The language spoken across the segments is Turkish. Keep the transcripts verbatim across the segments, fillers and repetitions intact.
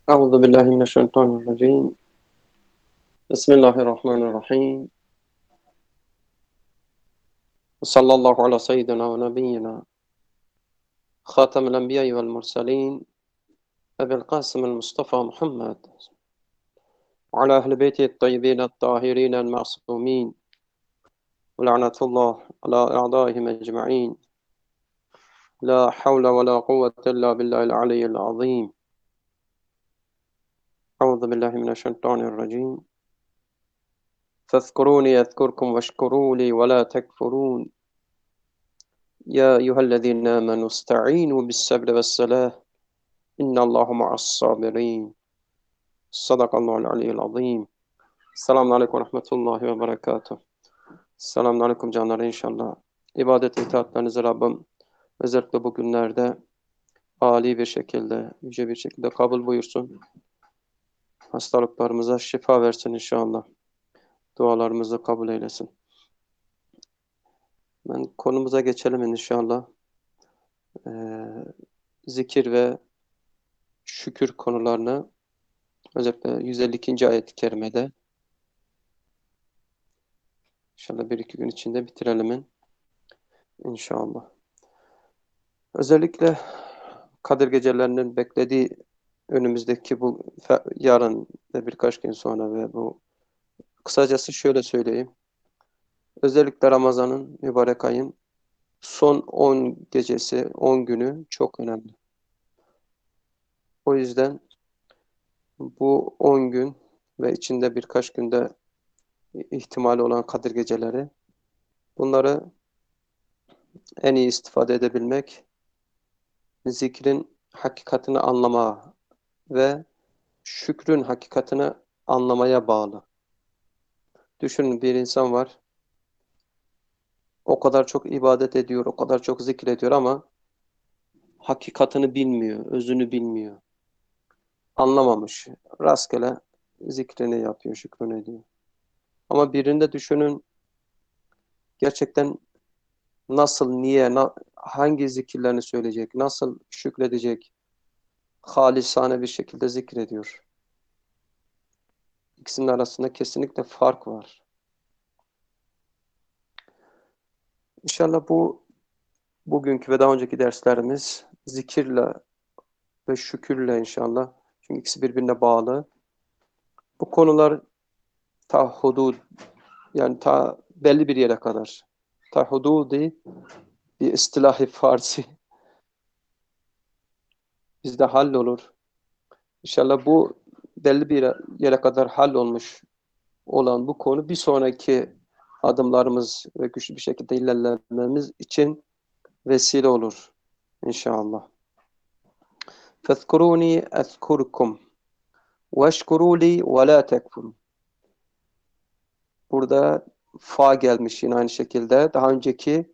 أعوذ بالله من الشيطان الرجيم. بسم الله الرحمن الرحيم. وصلى الله على سيدنا ونبينا خاتم الأنبياء والمرسلين أبي القاسم المصطفى محمد وعلى أهل بيته الطيبين الطاهرين المعصومين ولعنة الله على أعدائهم أجمعين. لا حول ولا قوة إلا بالله العلي العظيم. أعوذ بالله من الشيطان الرجيم. فاذكروني أذكركم واشكروا لي ولا تكفرون. يا أيها الذين آمنوا استعينوا بالصبر والصلاة إن الله مع الصابرين. صدق الله العلي العظيم. Selamun Aleyküm ve Rahmetullahi ve Berekatuhu. Selamun Aleyküm canlar, inşallah. İbadet itaatlerinizi Rabbim özellikle bu günlerde âli bir şekilde, yüce bir şekilde kabul buyursun. Hastalıklarımıza şifa versin inşallah. Dualarımızı kabul eylesin. Ben konumuza geçelim inşallah. Ee, zikir ve şükür konularını özellikle yüz elli ikinci ayet-i kerimede İnşallah bir iki gün içinde bitirelim inşallah. Özellikle Kadir gecelerinin beklediği önümüzdeki bu yarın ve birkaç gün sonra ve bu kısacası şöyle söyleyeyim. Özellikle Ramazan'ın, mübarek ayın son on gecesi, on günü çok önemli. O yüzden bu on gün ve içinde birkaç günde ihtimali olan Kadir geceleri, bunları en iyi istifade edebilmek, zikrin hakikatini anlama ve şükrün hakikatini anlamaya bağlı. Düşünün, bir insan var, o kadar çok ibadet ediyor, o kadar çok zikrediyor ama hakikatini bilmiyor, özünü bilmiyor. Anlamamış. Rastgele zikrini yapıyor, şükrünü ediyor. Ama birinde düşünün, gerçekten nasıl, niye, na, hangi zikirlerini söyleyecek, nasıl şükredecek, halisane bir şekilde zikrediyor. İkisinin arasında kesinlikle fark var. İnşallah bu bugünkü ve daha önceki derslerimiz zikirle ve şükürle inşallah. Çünkü ikisi birbirine bağlı. Bu konular ta hudud, yani ta belli bir yere kadar. Ta hududi bir istilahi Farsi bizde hallolur. İnşallah bu belli bir yere, yere kadar hallolmuş olan bu konu bir sonraki adımlarımız ve güçlü bir şekilde ilerlememiz için vesile olur inşallah. فَاذْكُرُونِي أَذْكُرْكُمْ وَاشْكُرُوا لِي وَلَا تَكْفُرُونَ. Burada fa gelmiş yine aynı şekilde. Daha önceki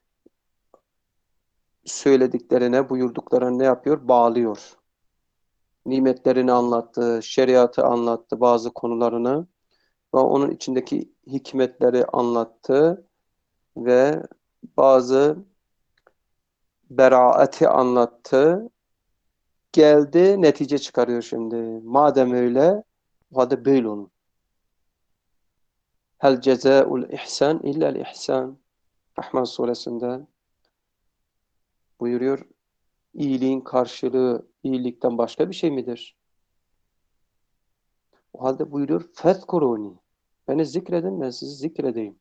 söylediklerine, buyurduklarına ne yapıyor? Bağlıyor. Nimetlerini anlattı, şeriatı anlattı, bazı konularını ve onun içindeki hikmetleri anlattı ve bazı beraati anlattı. Geldi, netice çıkarıyor şimdi. Madem öyle, o halde böyle olun. Hel cezaul ihsan illel ihsan. Rahman suresinde buyuruyor. İyiliğin karşılığı iyilikten başka bir şey midir? O halde buyuruyor. Fezkuruni. Beni zikredin, ben sizi zikredeyim.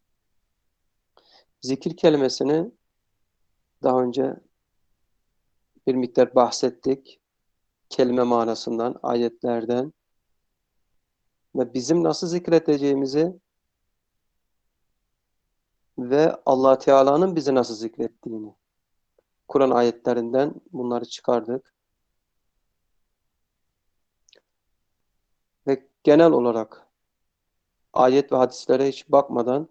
Zikir kelimesini daha önce bir miktar bahsettik. Kelime manasından, ayetlerden ve bizim nasıl zikredeceğimizi ve Allah Teala'nın bizi nasıl zikrettiğini Kur'an ayetlerinden bunları çıkardık. Ve genel olarak ayet ve hadislere hiç bakmadan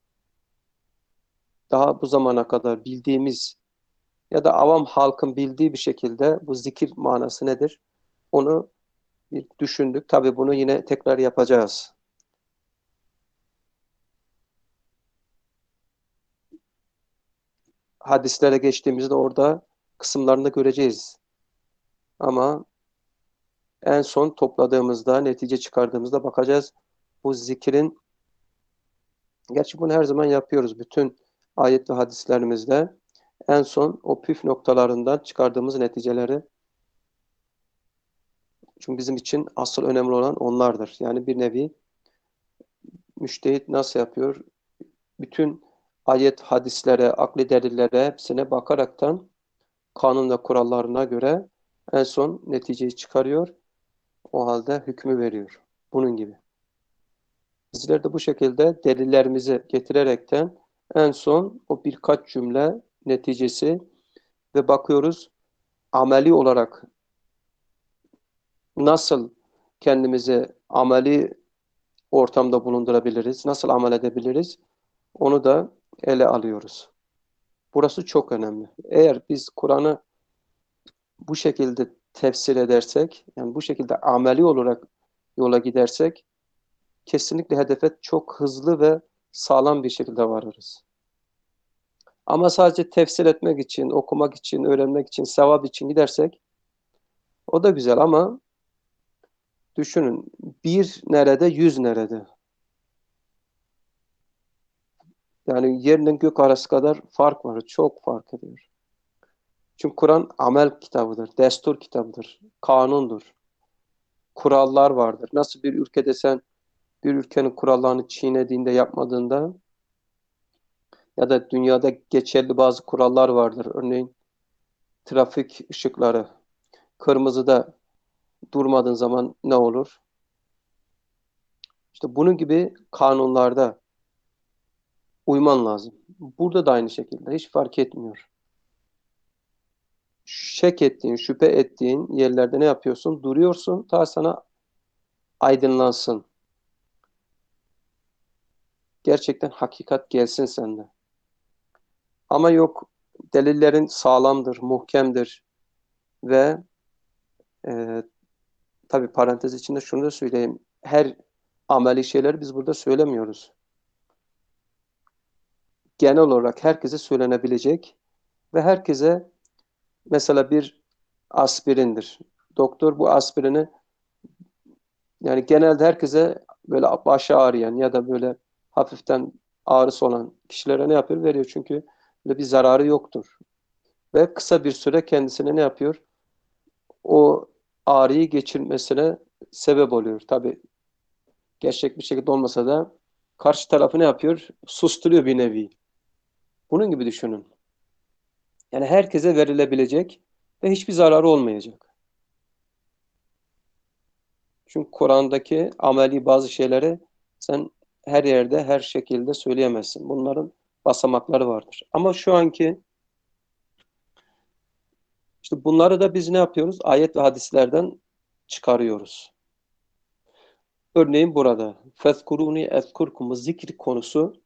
daha bu zamana kadar bildiğimiz ya da avam halkın bildiği bir şekilde bu zikir manası nedir? Onu bir düşündük. Tabii bunu yine tekrar yapacağız. Hadislere geçtiğimizde orada kısımlarını göreceğiz. Ama En son topladığımızda, netice çıkardığımızda bakacağız. Bu zikrin, gerçi bunu her zaman yapıyoruz. Bütün ayet ve hadislerimizde en son o püf noktalarından çıkardığımız neticeleri, çünkü bizim için asıl önemli olan onlardır. Yani bir nevi müştehit nasıl yapıyor? Bütün ayet, hadislere, akli delillere hepsine bakaraktan kanun ve kurallarına göre en son neticeyi çıkarıyor. O halde hükmü veriyor. Bunun gibi. Bizler de bu şekilde delillerimizi getirerekten en son o birkaç cümle neticesi ve bakıyoruz ameli olarak nasıl kendimizi ameli ortamda bulundurabiliriz, nasıl amel edebiliriz, onu da ele alıyoruz. Burası çok önemli. Eğer biz Kur'an'ı bu şekilde tefsir edersek, yani bu şekilde ameli olarak yola gidersek, kesinlikle hedefe çok hızlı ve sağlam bir şekilde varırız. Ama sadece tefsir etmek için, okumak için, öğrenmek için, sevap için gidersek, o da güzel ama düşünün, bir nerede, yüz nerede? Yani yerle gök arası kadar fark var, çok fark ediyor. Çünkü Kur'an amel kitabıdır, destur kitabıdır, kanundur, kurallar vardır. Nasıl bir ülkede sen bir ülkenin kurallarını çiğnediğinde, yapmadığında ya da dünyada geçerli bazı kurallar vardır. Örneğin trafik ışıkları. Kırmızıda durmadığın zaman ne olur? İşte bunun gibi kanunlarda uyman lazım. Burada da aynı şekilde hiç fark etmiyor. Şek ettiğin, şüphe ettiğin yerlerde ne yapıyorsun? Duruyorsun, ta sana aydınlansın. Gerçekten hakikat gelsin sende. Ama yok, delillerin sağlamdır, muhkemdir ve e, tabii parantez içinde şunu da söyleyeyim. Her ameli şeyleri biz burada söylemiyoruz. Genel olarak herkese söylenebilecek ve herkese, mesela bir aspirindir. Doktor bu aspirini, yani genelde herkese böyle başı ağrıyan ya da böyle hafiften ağrısı olan kişilere ne yapıyor? Veriyor, çünkü böyle bir zararı yoktur. Ve kısa bir süre kendisine ne yapıyor? O ağrıyı geçirmesine sebep oluyor. Tabii gerçek bir şekilde olmasa da karşı tarafı ne yapıyor? Susturuyor bir nevi. Bunun gibi düşünün. Yani herkese verilebilecek ve hiçbir zararı olmayacak. Çünkü Kur'an'daki ameli bazı şeyleri sen her yerde, her şekilde söyleyemezsin. Bunların basamakları vardır. Ama şu anki, işte bunları da biz ne yapıyoruz? Ayet ve hadislerden çıkarıyoruz. Örneğin burada fezkuruni ezkurkumu zikir konusu,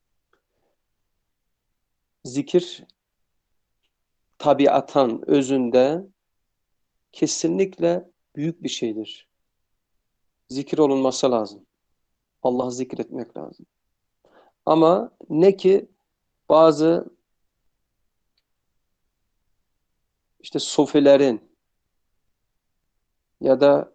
zikir tabiatan, özünde kesinlikle büyük bir şeydir. Zikir olunması lazım. Allah'ı zikretmek lazım. Ama ne ki bazı işte sofilerin ya da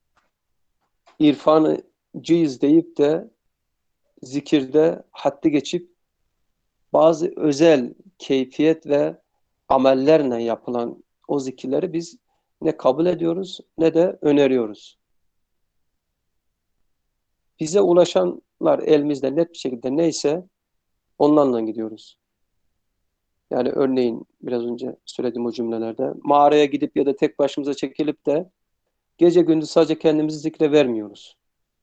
irfancıyız deyip de zikirde haddi geçip bazı özel keyfiyet ve amellerle yapılan o zikirleri biz ne kabul ediyoruz ne de öneriyoruz. Bize ulaşanlar elimizde net bir şekilde neyse onlarla gidiyoruz. Yani örneğin biraz önce söylediğim o cümlelerde mağaraya gidip ya da tek başımıza çekilip de gece gündüz sadece kendimizi zikre vermiyoruz.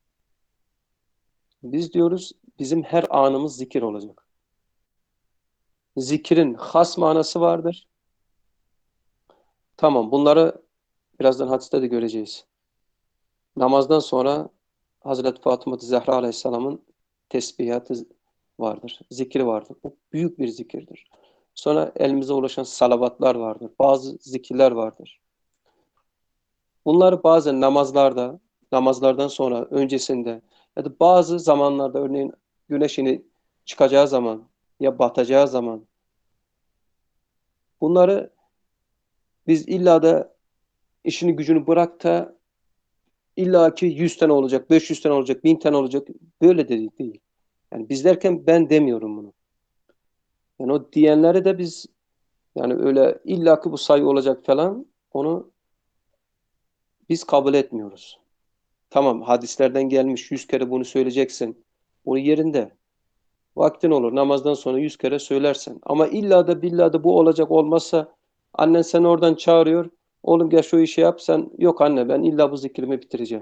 Biz diyoruz bizim her anımız zikir olacak. Zikrin has manası vardır. Tamam, bunları birazdan hadiste de göreceğiz. Namazdan sonra Hazreti Fatıma Zehra Aleyhisselam'ın tesbihatı vardır, zikri vardır. Bu büyük bir zikirdir. Sonra elimize ulaşan salavatlar vardır, bazı zikirler vardır. Bunları bazen namazlarda, namazlardan sonra, öncesinde ya da bazı zamanlarda, örneğin güneşini çıkacağı zaman ya batacağı zaman, bunları biz illa da işini gücünü bırak da İlla ki yüz tane olacak, beş yüz tane olacak, bin tane olacak. Böyle de değil. Yani biz derken ben demiyorum bunu. Yani o diyenleri de biz yani öyle illa ki bu sayı olacak falan onu biz kabul etmiyoruz. Tamam hadislerden gelmiş yüz kere bunu söyleyeceksin. O yerinde. Vaktin olur namazdan sonra yüz kere söylersen. Ama illa da billa da bu olacak olmazsa annen seni oradan çağırıyor. Oğlum gel şu işi yap sen. Yok anne ben illa bu zikrimi bitireceğim.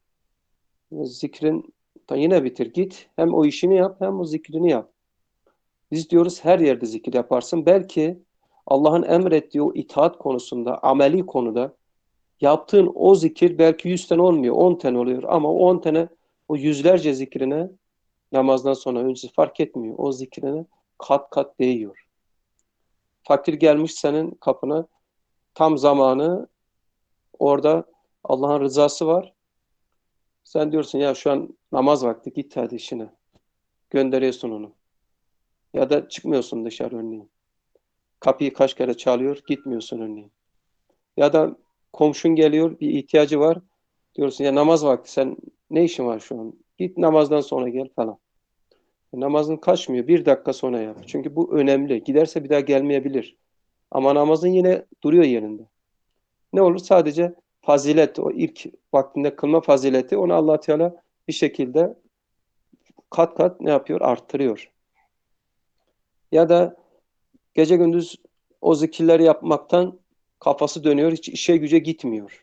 Zikrin yine bitir git. Hem o işini yap hem o zikrini yap. Biz diyoruz her yerde zikir yaparsın. Belki Allah'ın emrettiği o itaat konusunda, ameli konuda yaptığın o zikir belki yüz tane olmuyor, on tane oluyor. Ama o on tane o yüzlerce zikrine namazdan sonra öncesi fark etmiyor. O zikrine kat kat değiyor. Fakir gelmiş senin kapına tam zamanı orada Allah'ın rızası var. Sen diyorsun ya şu an namaz vakti git hadi işine. Gönderiyorsun onu. Ya da çıkmıyorsun dışarı örneğin. Kapıyı kaç kere çalıyor gitmiyorsun örneğin. Ya da komşun geliyor bir ihtiyacı var. Diyorsun ya namaz vakti sen ne işin var şu an? Git namazdan sonra gel falan. E, namazın kaçmıyor. Bir dakika sonra yap. Çünkü bu önemli. Giderse bir daha gelmeyebilir. Ama namazın yine duruyor yerinde. Ne olur? Sadece fazilet, o ilk vaktinde kılma fazileti onu Allah Teala bir şekilde kat kat ne yapıyor? Arttırıyor. Ya da gece gündüz o zikirleri yapmaktan kafası dönüyor. Hiç işe güce gitmiyor.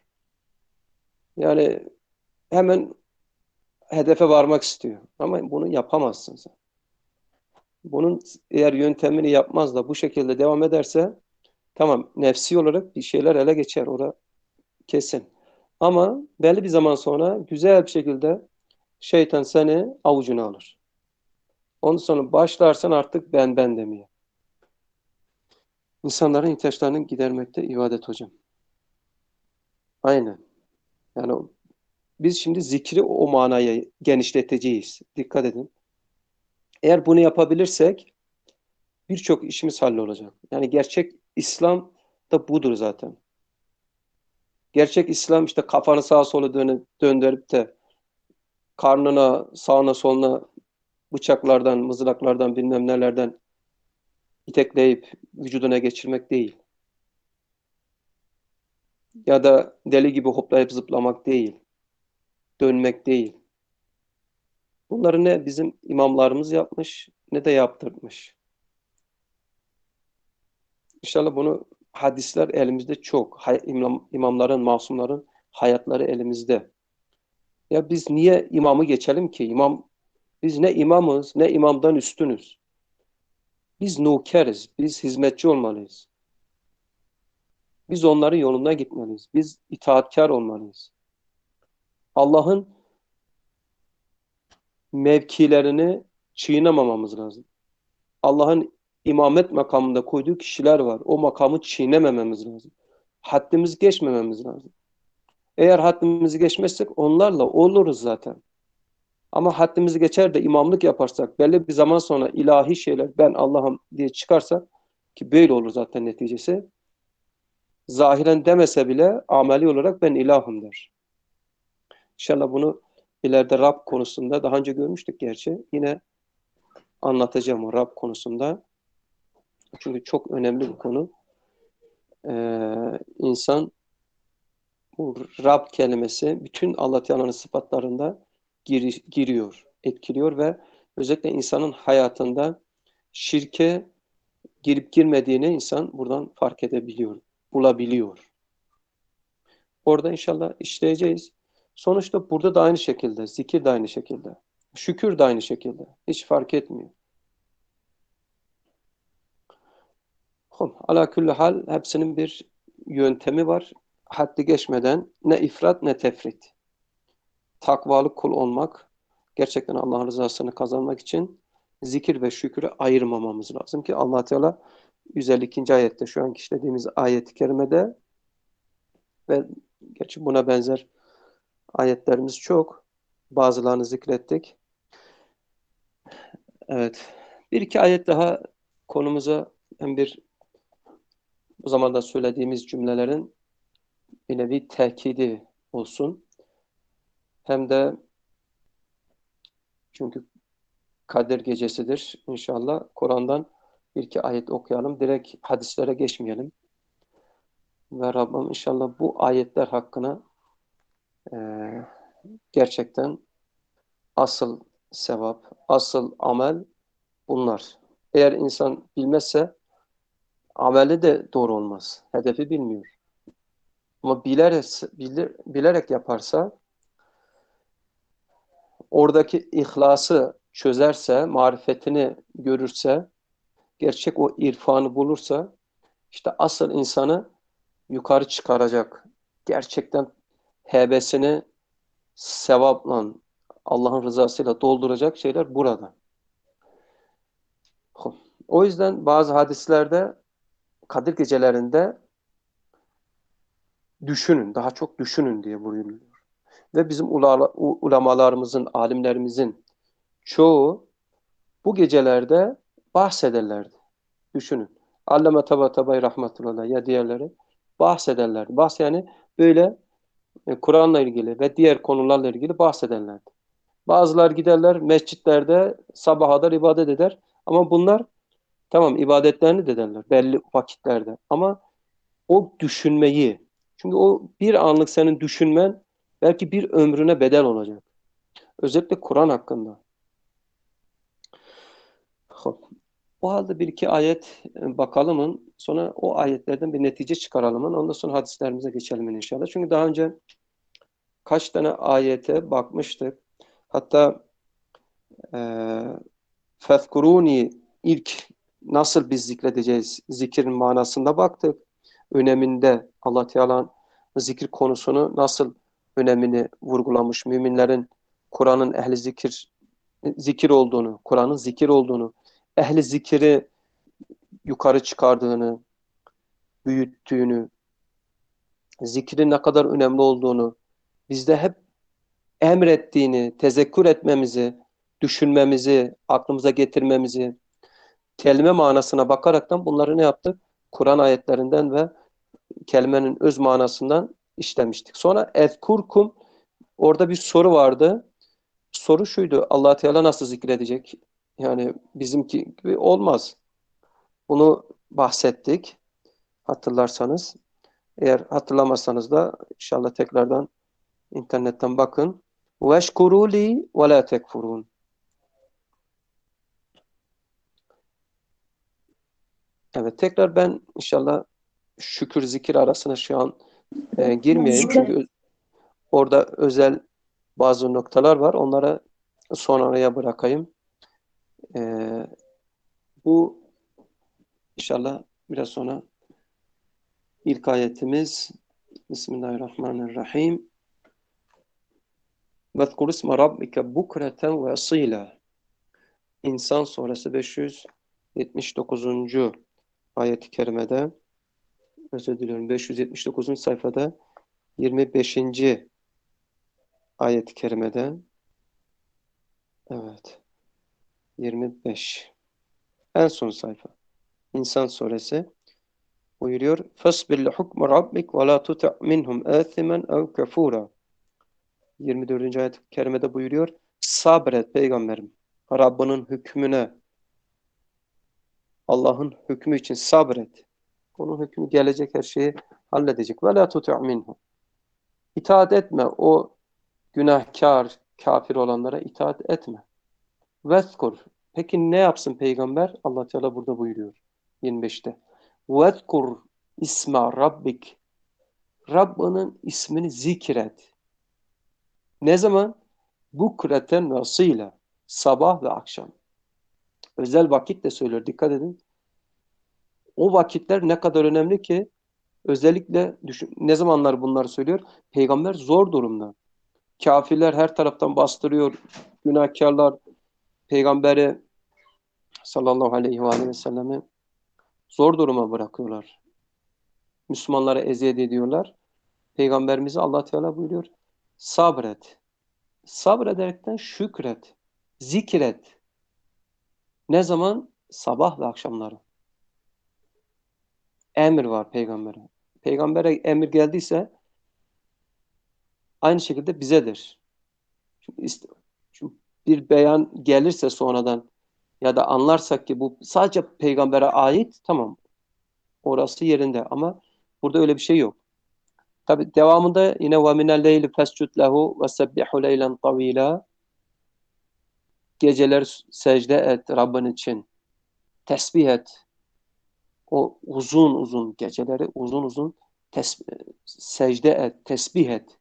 Yani hemen hedefe varmak istiyor. Ama bunu yapamazsın sen. Bunun eğer yöntemini yapmaz da bu şekilde devam ederse tamam nefsi olarak bir şeyler ele geçer. Orada kesin. Ama belli bir zaman sonra güzel bir şekilde şeytan seni avucuna alır. Ondan sonra başlarsan artık ben ben demeye. İnsanların ihtiyaçlarını gidermekte ibadet hocam. Aynen. Yani o- biz şimdi zikri o manaya genişleteceğiz. Dikkat edin. Eğer bunu yapabilirsek birçok işimiz hallolacak. Yani gerçek İslam da budur zaten. Gerçek İslam işte kafanı sağa sola dönüp, döndürüp de karnına, sağına, soluna bıçaklardan, mızraklardan, bilmem nelerden itekleyip vücuduna geçirmek değil. Ya da deli gibi hoplayıp zıplamak değil. Dönmek değil. Bunları ne bizim imamlarımız yapmış ne de yaptırmış. İnşallah bunu hadisler elimizde çok. Hay, imam, imamların, masumların hayatları elimizde. Ya biz niye imamı geçelim ki? İmam, biz ne imamız ne imamdan üstünüz. Biz nukeriz. Biz hizmetçi olmalıyız. Biz onların yolundan gitmeliyiz. Biz itaatkar olmalıyız. Allah'ın mevkilerini çiğnemememiz lazım. Allah'ın imamet makamında koyduğu kişiler var. O makamı çiğnemememiz lazım. Haddimizi geçmememiz lazım. Eğer haddimizi geçmezsek onlarla oluruz zaten. Ama haddimizi geçer de imamlık yaparsak belli bir zaman sonra ilahi şeyler ben Allah'ım diye çıkarsak ki böyle olur zaten neticesi. Zahiren demese bile ameli olarak ben ilahım der. İnşallah bunu ileride Rab konusunda daha önce görmüştük gerçi. Yine anlatacağım o Rab konusunda. Çünkü çok önemli bir konu. Ee, insan bu Rab kelimesi bütün Allah Teala'nın sıfatlarında gir, giriyor, etkiliyor ve özellikle insanın hayatında şirke girip girmediğini insan buradan fark edebiliyor, bulabiliyor. Orada inşallah işleyeceğiz. Sonuçta burada da aynı şekilde, zikir de aynı şekilde, şükür de aynı şekilde. Hiç fark etmiyor. Ala külli hal hepsinin bir yöntemi var. Haddi geçmeden ne ifrat ne tefrit. Takvalı kul olmak, gerçekten Allah'ın rızasını kazanmak için zikir ve şükrü ayırmamamız lazım ki Allah Teala yüz elli ikinci ayette şu anki işlediğimiz ayet-i kerimede ve gerçi buna benzer ayetlerimiz çok. Bazılarını zikrettik. Evet. Bir iki ayet daha konumuza hem bir bu zamanda söylediğimiz cümlelerin bir nevi tekidi olsun. hem de çünkü Kadir gecesidir. İnşallah Kur'an'dan bir iki ayet okuyalım. Direkt hadislere geçmeyelim. Ve Rabbim inşallah bu ayetler hakkında e, gerçekten asıl sevap, asıl amel bunlar. Eğer insan bilmezse ameli de doğru olmaz. Hedefi bilmiyor. Ama bilerek, bilir, bilerek yaparsa, oradaki ihlası çözerse, marifetini görürse, gerçek o irfanı bulursa, işte asıl insanı yukarı çıkaracak. Gerçekten hebesini sevapla, Allah'ın rızasıyla dolduracak şeyler burada. O yüzden bazı hadislerde Kadir gecelerinde düşünün, daha çok düşünün diye buyuruyor. Ve bizim ulamalarımızın, alimlerimizin çoğu bu gecelerde bahsederlerdi. Düşünün. Allame Tabatabai rahmetullah ya diğerleri bahsederlerdi. Bahs yani böyle e, Kur'an'la ilgili ve diğer konularla ilgili bahsederlerdi. Bazılar giderler mescitlerde sabaha kadar ibadet eder. Ama bunlar tamam ibadetlerini de ederler belli vakitlerde. Ama o düşünmeyi, çünkü o bir anlık senin düşünmen belki bir ömrüne bedel olacak. Özellikle Kur'an hakkında. O halde bir iki ayet e, bakalımın, sonra o ayetlerden bir netice çıkaralımın, ondan sonra hadislerimize geçelim inşallah. Çünkü daha önce kaç tane ayete bakmıştık. Hatta e, Fezkuruni ilk nasıl biz zikredeceğiz? Zikrin manasında baktık. Öneminde Allah Teala'nın zikir konusunu nasıl önemini vurgulamış. Müminlerin Kur'an'ın ehli zikir zikir olduğunu, Kur'an'ın zikir olduğunu, ehli zikiri yukarı çıkardığını, büyüttüğünü, zikrin ne kadar önemli olduğunu, bizde hep emrettiğini, tezekkür etmemizi, düşünmemizi, aklımıza getirmemizi, kelime manasına bakaraktan bunları ne yaptık? Kur'an ayetlerinden ve kelimenin öz manasından işlemiştik. Sonra ezkurkum, orada bir soru vardı. Soru şuydu: Allah Teala nasıl zikredecek? Yani bizimki gibi olmaz. Bunu bahsettik hatırlarsanız. Eğer hatırlamazsanız da inşallah tekrardan internetten bakın. وَاشْكُرُوا لِي وَلَا تَكْفُرُونَ. Evet, tekrar ben inşallah şükür zikir arasına şu an e, girmeyeyim. Zikre. Çünkü orada özel bazı noktalar var. Onlara sonraya bırakayım. E, bu inşallah biraz sonra ilk ayetimiz. Bismillahirrahmanirrahim. وَذْكُرِ اسْمَ رَبِّكَ بُكْرَةً وَأَصِيلًا. İnsan Suresi beş yüz yetmiş dokuzuncu ayet-i kerimede, özür diliyorum, beş yüz yetmiş dokuzuncu sayfada yirmi beşinci ayet-i kerimede, evet, yirmi beş, en son sayfa. İnsan Suresi buyuruyor: فَاسْبِرْ لِحُكْمِ رَبِّكَ وَلَا تُطِعْ مِنْهُمْ آثِمًا اَوْ كَفُورًا. yirmi dördüncü ayet-i kerimede buyuruyor: sabret peygamberim, Rabbinin hükmüne, Allah'ın hükmü için sabret. Onun hükmü gelecek, her şeyi halledecek. وَلَا تُطِعْ مِنْهُمْ. İtaat etme, o günahkar, kafir olanlara itaat etme. Vezkur. Peki ne yapsın peygamber? Allah Teala burada buyuruyor yirmi beşte. Vezkur isma rabbik. Rabbinin ismini zikret. Ne zaman? Bukreten ve asıyla. Sabah ve akşam. Özel vakit de söylüyor. Dikkat edin. O vakitler ne kadar önemli ki, özellikle düşün, ne zamanlar bunları söylüyor? Peygamber zor durumda. Kafirler her taraftan bastırıyor. Günahkarlar peygamberi sallallahu aleyhi ve aleyhi ve sellemi zor duruma bırakıyorlar. Müslümanlara eziyet ediyorlar. Peygamberimize Allah Teala buyuruyor: sabret. Sabrederekten şükret. Zikret. Ne zaman? Sabah ve akşamları. Emir var peygambere. Peygambere emir geldiyse aynı şekilde bizedir. Çünkü, ist- çünkü bir beyan gelirse sonradan ya da anlarsak ki bu sadece peygambere ait, tamam, orası yerinde, ama burada öyle bir şey yok. Tabi devamında yine ve minel leyli fescud lehu ve sebbihu leylen tavila, geceler secde et Rabbin için, tesbih et. O uzun uzun geceleri uzun uzun tes secde et, tesbih et.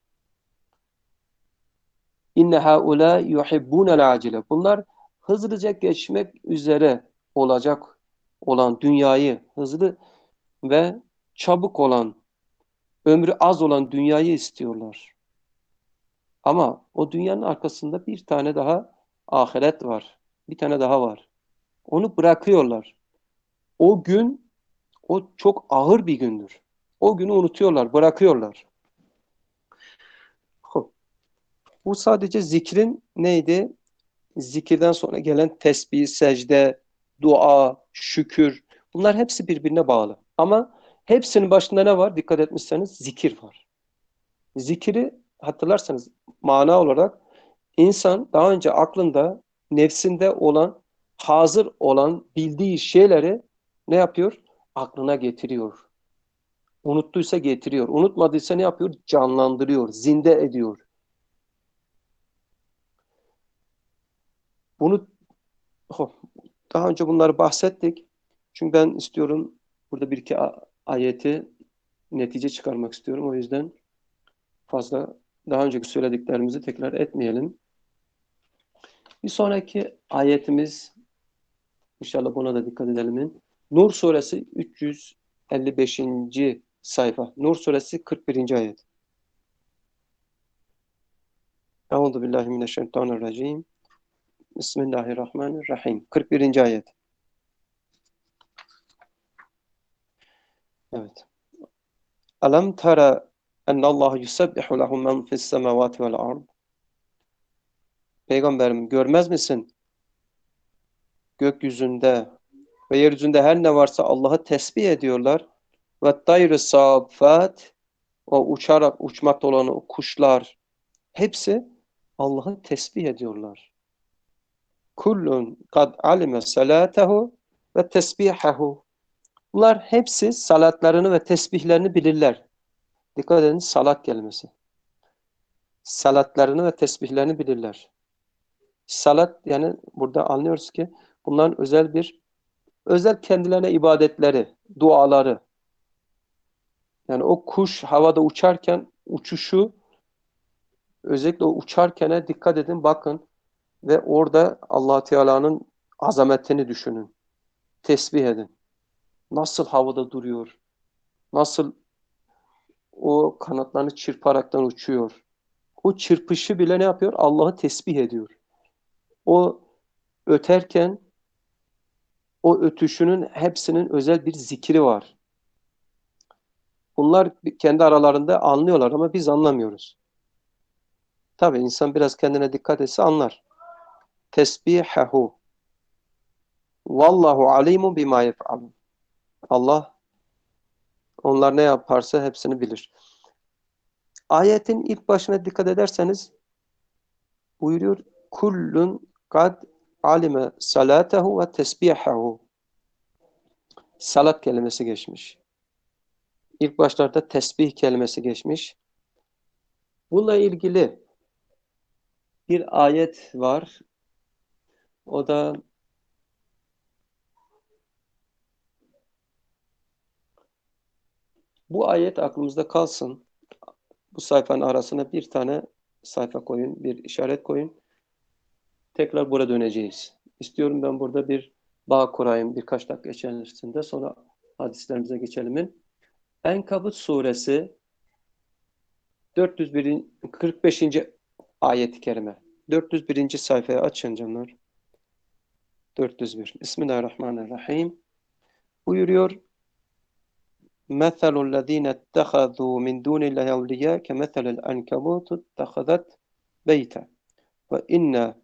İnne haula yuhibbunel acile. Bunlar hızlıca geçmek üzere olacak olan dünyayı, hızlı ve çabuk olan, ömrü az olan dünyayı istiyorlar. Ama o dünyanın arkasında bir tane daha ahiret var. Bir tane daha var. Onu bırakıyorlar. O gün, o çok ağır bir gündür. O günü unutuyorlar, bırakıyorlar. Bu sadece zikrin neydi? Zikirden sonra gelen tesbih, secde, dua, şükür. Bunlar hepsi birbirine bağlı. Ama hepsinin başında ne var? Dikkat etmişseniz zikir var. Zikiri hatırlarsanız mana olarak insan daha önce aklında, nefsinde olan, hazır olan bildiği şeyleri ne yapıyor? Aklına getiriyor. Unuttuysa getiriyor. Unutmadıysa ne yapıyor? Canlandırıyor, zinde ediyor. Bunu oh, daha önce bunları bahsettik. Çünkü ben istiyorum burada bir iki ayeti netice çıkarmak istiyorum. O yüzden fazla daha önceki söylediklerimizi tekrar etmeyelim. Bir sonraki ayetimiz, inşallah buna da dikkat edelim. Nur suresi üç yüz elli beşinci sayfa. Nur suresi kırk birinci ayet. Euzu billahi mineşşeytanirracim. Bismillahirrahmanirrahim. kırk birinci ayet. Evet. Alam tara ennallahu yusabbihu lehu men fis semavati vel ard. Peygamberim, görmez misin? Gökyüzünde ve yeryüzünde her ne varsa Allah'ı tesbih ediyorlar. Ve tayru saffat, o uçarak uçmakta olan o kuşlar, hepsi Allah'ı tesbih ediyorlar. Kullun kad alime salatehu ve tesbihahu. Bunlar hepsi salatlarını ve tesbihlerini bilirler. Dikkat edin, salat kelimesi. Salatlarını ve tesbihlerini bilirler. Salat, yani burada anlıyoruz ki bunların özel bir özel kendilerine ibadetleri, duaları. Yani o kuş havada uçarken uçuşu, özellikle o uçarkene dikkat edin, bakın ve orada Allah Teala'nın azametini düşünün. Tesbih edin. Nasıl havada duruyor? Nasıl o kanatlarını çırparaktan uçuyor? O çırpışı bile ne yapıyor? Allah'ı tesbih ediyor. O öterken o ötüşünün hepsinin özel bir zikri var. Bunlar kendi aralarında anlıyorlar ama biz anlamıyoruz. Tabii insan biraz kendine dikkat etse anlar. Tesbihahu. Vallahu alimun bima yef'alun. Allah onlar ne yaparsa hepsini bilir. Ayetin ilk başına dikkat ederseniz buyuruyor: Kullun kad alime salatehu ve tesbihahu. Salat kelimesi geçmiş. İlk başlarda tesbih kelimesi geçmiş. Bununla ilgili bir ayet var. O da bu ayet aklımızda kalsın. Bu sayfanın arasına bir tane sayfa koyun, bir işaret koyun. Tekrar buraya döneceğiz. İstiyorum ben burada bir bağ kurayım birkaç dakika içerisinde. Sonra hadislerimize geçelim. Enkabut suresi dört yüz bir, kırk beşinci ayet-i kerime. dört yüz birinci sayfaya açın canlar. dört yüz bir. Bismillahirrahmanirrahim. Buyuruyor: مَثَلُ الَّذ۪ينَ اتَّخَذُوا مِنْ دُونِ اللّٰهِ اَوْلِيَا كَمَثَلِ الْاَنْكَبُوتُ اتَّخَذَتْ بَيْتًا وَاِنَّ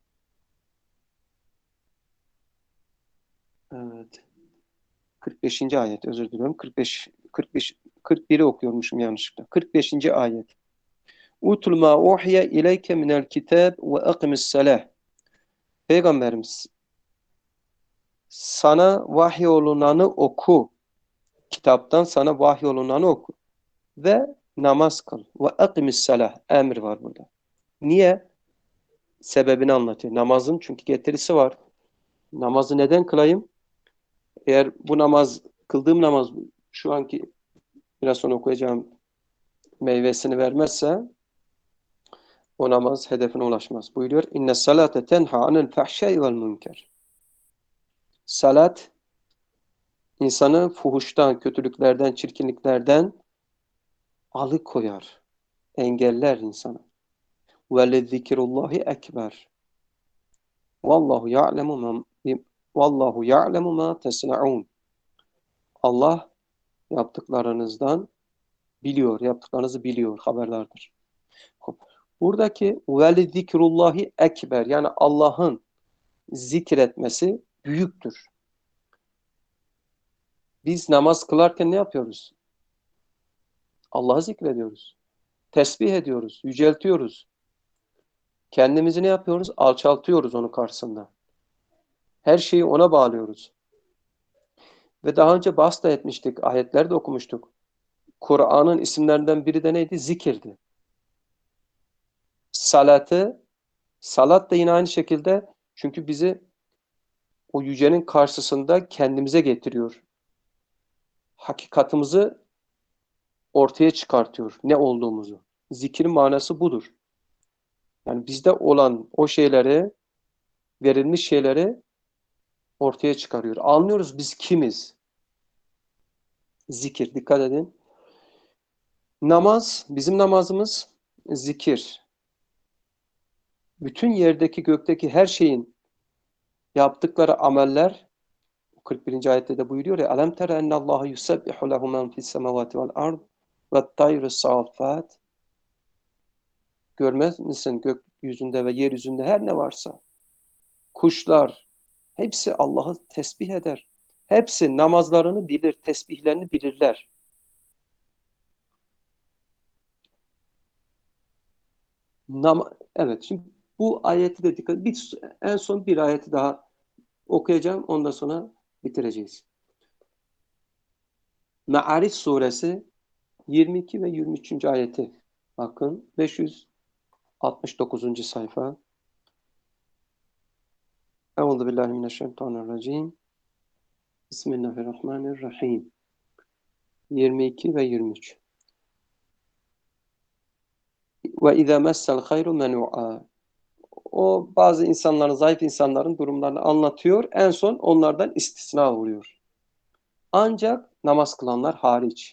Evet. kırk beşinci ayet, özür diliyorum. kırk beş kırk beş kırk biri okuyormuşum yanlışlıkla. kırk beşinci ayet. Utul ma uhiye ileyke minel kitab ve akimis salah. Peygamberimiz sana vahyolunanı oku. Kitaptan sana vahyolunanı oku. Ve namaz kıl. Ve akimis salah. Emir var burada. Niye? Sebebini anlatıyor. Namazın çünkü getirisi var. Namazı neden kılayım? Eğer bu namaz, kıldığım namaz şu anki biraz sonra okuyacağım meyvesini vermezse o namaz hedefine ulaşmaz. Buyuruyor. İnne salate tenha anil fahşai vel münker. Salat insanı fuhuştan, kötülüklerden, çirkinliklerden alıkoyar. Engeller insanı. Ve lezzikirullahi ekber. Vallahu ya'lemu ma Vallahu ya'lemu ma tesna'un. Allah yaptıklarınızdan biliyor, yaptıklarınızı biliyor, haberdardır. Buradaki veli zikrullahi ekber yani Allah'ın zikretmesi büyüktür. Biz namaz kılarken ne yapıyoruz? Allah'ı zikrediyoruz. Tesbih ediyoruz, yüceltiyoruz. Kendimizi ne yapıyoruz? Alçaltıyoruz onun karşısında. Her şeyi ona bağlıyoruz. Ve daha önce bahs da etmiştik, ayetler de okumuştuk. Kur'an'ın isimlerinden biri de neydi? Zikirdi. Salatı, salat da yine aynı şekilde çünkü bizi o yücenin karşısında kendimize getiriyor. Hakikatimizi ortaya çıkartıyor. Ne olduğumuzu. Zikrin manası budur. Yani bizde olan o şeyleri, verilmiş şeyleri ortaya çıkarıyor. Anlıyoruz biz kimiz? Zikir. Dikkat edin. Namaz, bizim namazımız zikir. Bütün yerdeki gökteki her şeyin yaptıkları ameller kırk birinci ayette de buyuruyor ya Alem tere ennallaha yusebbihu lehu men fis semavati vel ard ve't-tayru saffat. Görmez misin gökyüzünde ve yeryüzünde her ne varsa? Kuşlar, hepsi Allah'ı tesbih eder. Hepsi namazlarını bilir, tesbihlerini bilirler. Nam evet, şimdi bu ayeti de dikkat. Bir, en son bir ayeti daha okuyacağım, ondan sonra bitireceğiz. Me'arif suresi yirmi iki ve yirmi üçüncü ayeti. Bakın beş yüz altmış dokuzuncu sayfa. Euzubillahimineşşeytanirracim. Bismillahirrahmanirrahim. yirmi iki ve yirmi üç. Ve izâ messel hayru menû'â. O bazı insanların, zayıf insanların durumlarını anlatıyor. En son onlardan istisna vuruyor. Ancak namaz kılanlar hariç.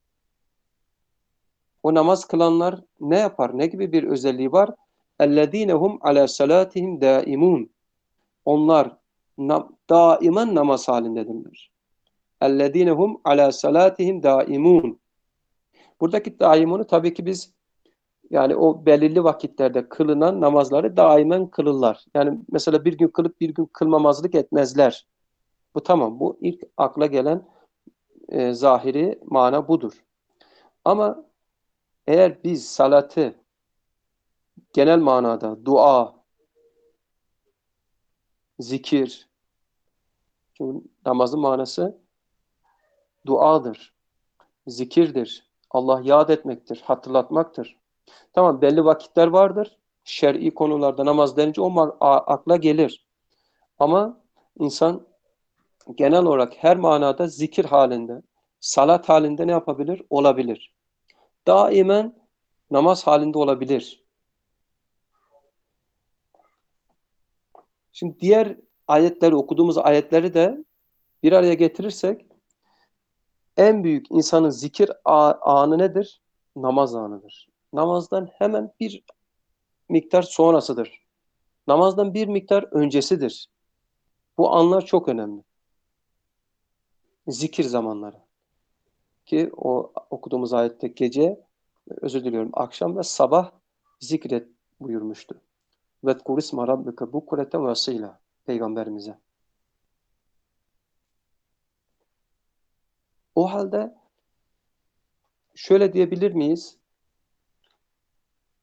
O namaz kılanlar ne yapar? Ne gibi bir özelliği var? اَلَّذ۪ينَ هُمْ عَلَى صَلَاتِهِمْ دَائِمُونَ. Onlar na daimen namaz halindedirler. اَلَّذ۪ينَ هُمْ عَلَى صَلَاتِهِمْ دَائِمُونَ. Buradaki daimunu tabii ki biz yani o belirli vakitlerde kılınan namazları daimen kılırlar. Yani mesela bir gün kılıp bir gün kılmamazlık etmezler. Bu tamam. Bu ilk akla gelen e, zahiri mana budur. Ama eğer biz salatı genel manada dua, zikir, çünkü namazın manası duadır, zikirdir, Allah yad etmektir, hatırlatmaktır. Tamam belli vakitler vardır. Şer'i konularda namaz denince o akla gelir. Ama insan genel olarak her manada zikir halinde, salat halinde ne yapabilir? Olabilir. Daimen namaz halinde olabilir. Şimdi diğer ayetleri, okuduğumuz ayetleri de bir araya getirirsek en büyük insanın zikir anı nedir? Namaz anıdır. Namazdan hemen bir miktar sonrasıdır. Namazdan bir miktar öncesidir. Bu anlar çok önemli. Zikir zamanları. Ki o okuduğumuz ayette gece, özür diliyorum, akşam ve sabah zikret buyurmuştu. وَذْكُرِ اسْمَ رَبِّكَ بُكْرَةً وَأَصِيلًا Peygamberimize. O halde şöyle diyebilir miyiz?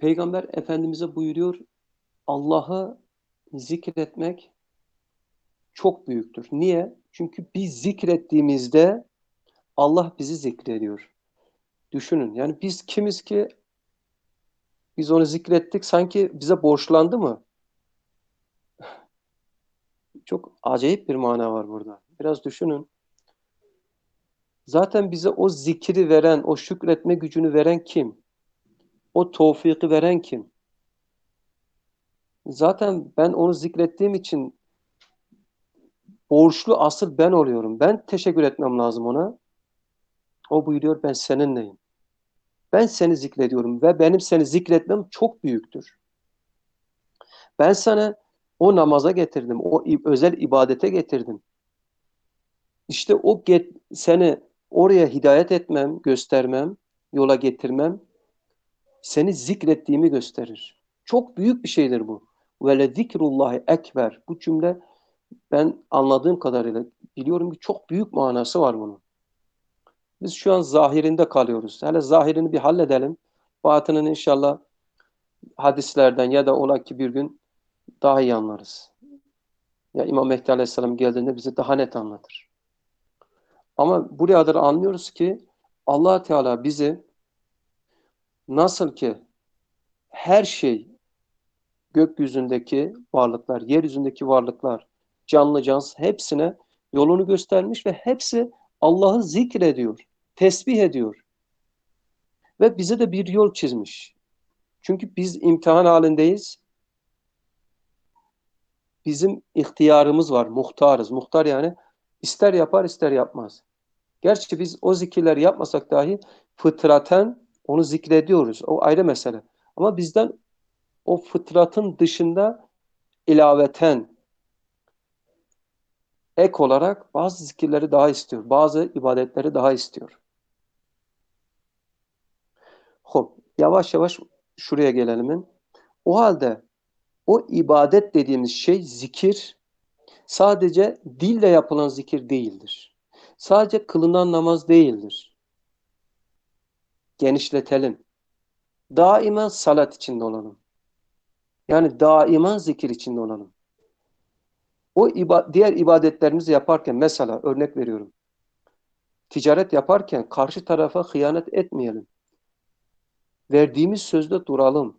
Peygamber Efendimiz'e buyuruyor, Allah'ı zikretmek çok büyüktür. Niye? Çünkü biz zikrettiğimizde Allah bizi zikrediyor. Düşünün, yani biz kimiz ki biz onu zikrettik, sanki bize borçlandı mı? Çok acayip bir mana var burada. Biraz düşünün. Zaten bize o zikri veren, o şükretme gücünü veren kim? O tevfiki veren kim? Zaten ben onu zikrettiğim için borçlu asıl ben oluyorum. Ben teşekkür etmem lazım ona. O buyuruyor, ben seninleyim. Ben seni zikrediyorum ve benim seni zikretmem çok büyüktür. Ben sana o namaza getirdim, o özel ibadete getirdim. İşte o get seni oraya hidayet etmem, göstermem, yola getirmem, seni zikrettiğimi gösterir. Çok büyük bir şeydir bu. Ve le zikrullahi ekber. Bu cümle ben anladığım kadarıyla biliyorum ki çok büyük manası var bunun. Biz şu an zahirinde kalıyoruz. Hele zahirini bir halledelim. Batınını inşallah hadislerden ya da ola ki bir gün daha iyi anlarız. Ya İmam Mehdi Aleyhisselam geldiğinde bize daha net anlatır. Ama buraya kadar anlıyoruz ki Allah Teala bizi nasıl ki her şey, gökyüzündeki varlıklar, yeryüzündeki varlıklar, canlı cansız hepsine yolunu göstermiş ve hepsi Allah'ı zikrediyor, tesbih ediyor ve bize de bir yol çizmiş. Çünkü biz imtihan halindeyiz. Bizim ihtiyarımız var, muhtarız. Muhtar yani ister yapar ister yapmaz. Gerçi biz o zikirleri yapmasak dahi fıtraten onu zikrediyoruz. O ayrı mesele. Ama bizden o fıtratın dışında ilaveten, ek olarak bazı zikirleri daha istiyor. Bazı ibadetleri daha istiyor. Hop, yavaş yavaş şuraya gelelim. O halde o ibadet dediğimiz şey zikir sadece dille yapılan zikir değildir. Sadece kılınan namaz değildir. Genişletelim. Daima salat içinde olalım. Yani daima zikir içinde olalım. O iba diğer ibadetlerimizi yaparken mesela örnek veriyorum. Ticaret yaparken karşı tarafa hıyanet etmeyelim. Verdiğimiz sözde duralım.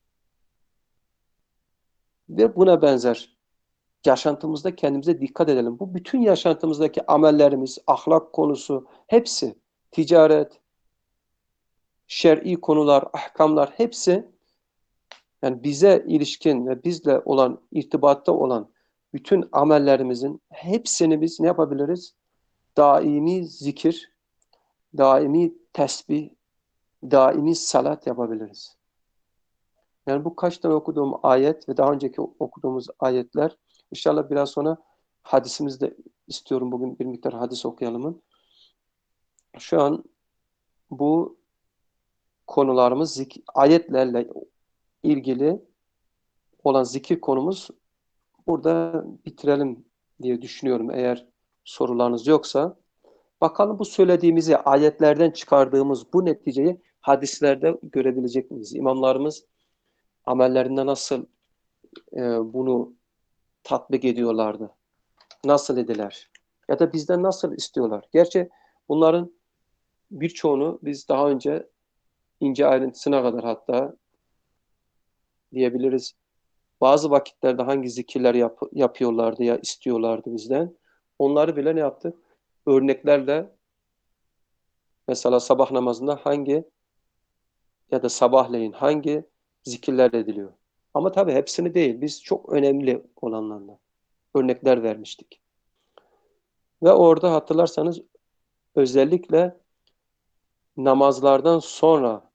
Ve buna benzer yaşantımızda kendimize dikkat edelim. Bu bütün yaşantımızdaki amellerimiz, ahlak konusu hepsi, ticaret, şer'i konular, ahkamlar hepsi yani bize ilişkin ve bizle olan irtibatta olan bütün amellerimizin hepsini biz ne yapabiliriz? Daimi zikir, daimi tesbih, daimi salat yapabiliriz. Yani bu kaç tane okuduğum ayet ve daha önceki okuduğumuz ayetler inşallah biraz sonra hadisimizde istiyorum bugün bir miktar hadis okuyalım. Şu an bu konularımız zik ayetlerle ilgili olan zikir konumuz burada bitirelim diye düşünüyorum eğer sorularınız yoksa. Bakalım bu söylediğimizi ayetlerden çıkardığımız bu neticeyi hadislerde görebilecek miyiz? İmamlarımız amellerinde nasıl e, bunu tatbik ediyorlardı? Nasıl ediler? Ya da bizden nasıl istiyorlar? Gerçi bunların birçoğunu biz daha önce ince ayrıntısına kadar hatta diyebiliriz. Bazı vakitlerde hangi zikirler yap yapıyorlardı ya istiyorlardı bizden. Onları bile ne yaptık? Örneklerle mesela sabah namazında hangi ya da sabahleyin hangi zikirler ediliyor. Ama tabii hepsini değil. Biz çok önemli olanlarla örnekler vermiştik. Ve orada hatırlarsanız özellikle namazlardan sonra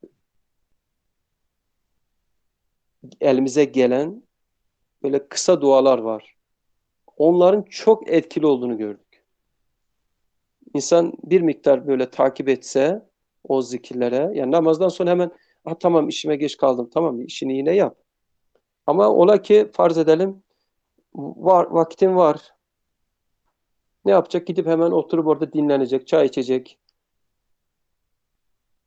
elimize gelen böyle kısa dualar var. Onların çok etkili olduğunu gördük. İnsan bir miktar böyle takip etse o zikirlere, yani namazdan sonra hemen ah, tamam işime geç kaldım, tamam işini yine yap. Ama ola ki farz edelim var, vakitin var. Ne yapacak? Gidip hemen oturup orada dinlenecek, çay içecek.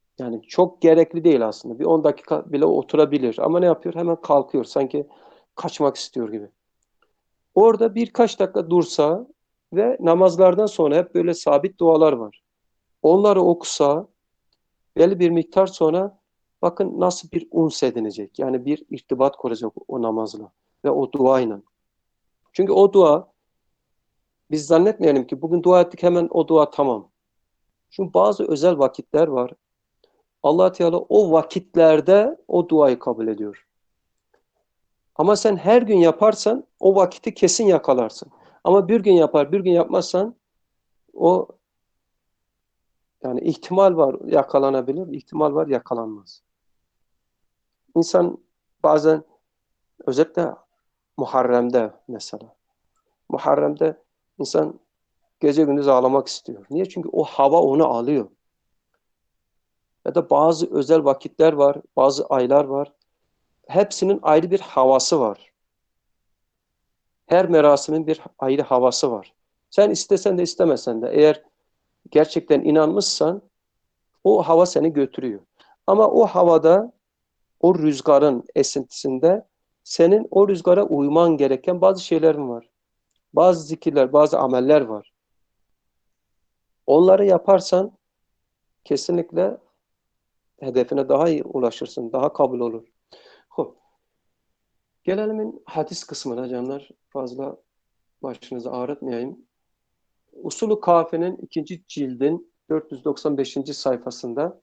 Yani çok gerekli değil aslında. Bir on dakika bile oturabilir. Ama ne yapıyor? Hemen kalkıyor. Sanki kaçmak istiyor gibi. Orada birkaç dakika dursa ve namazlardan sonra hep böyle sabit dualar var. Onları okusa belli bir miktar sonra bakın nasıl bir uns edinecek. Yani bir irtibat kuracak o namazla ve o duayla. Çünkü o dua, biz zannetmeyelim ki bugün dua ettik hemen o dua tamam. Çünkü bazı özel vakitler var. Allah Teala o vakitlerde o duayı kabul ediyor. Ama sen her gün yaparsan o vakiti kesin yakalarsın. Ama bir gün yapar, bir gün yapmazsan o, yani ihtimal var yakalanabilir, ihtimal var yakalanmaz. İnsan bazen, özellikle Muharrem'de mesela. Muharrem'de insan gece gündüz ağlamak istiyor. Niye? Çünkü o hava onu alıyor. Ya da bazı özel vakitler var, bazı aylar var. Hepsinin ayrı bir havası var. Her merasimin bir ayrı havası var. Sen istesen de istemesen de eğer gerçekten inanmışsan o hava seni götürüyor. Ama o havada, o rüzgarın esintisinde senin o rüzgara uyman gereken bazı şeylerin var. Bazı zikirler, bazı ameller var. Onları yaparsan kesinlikle hedefine daha iyi ulaşırsın, daha kabul olur. Hop. Gelelim hadis kısmına canlar. Fazla başınızı ağrıtmayayım. Usulü Kafi'nin ikinci cildin dört yüz doksan beşinci sayfasında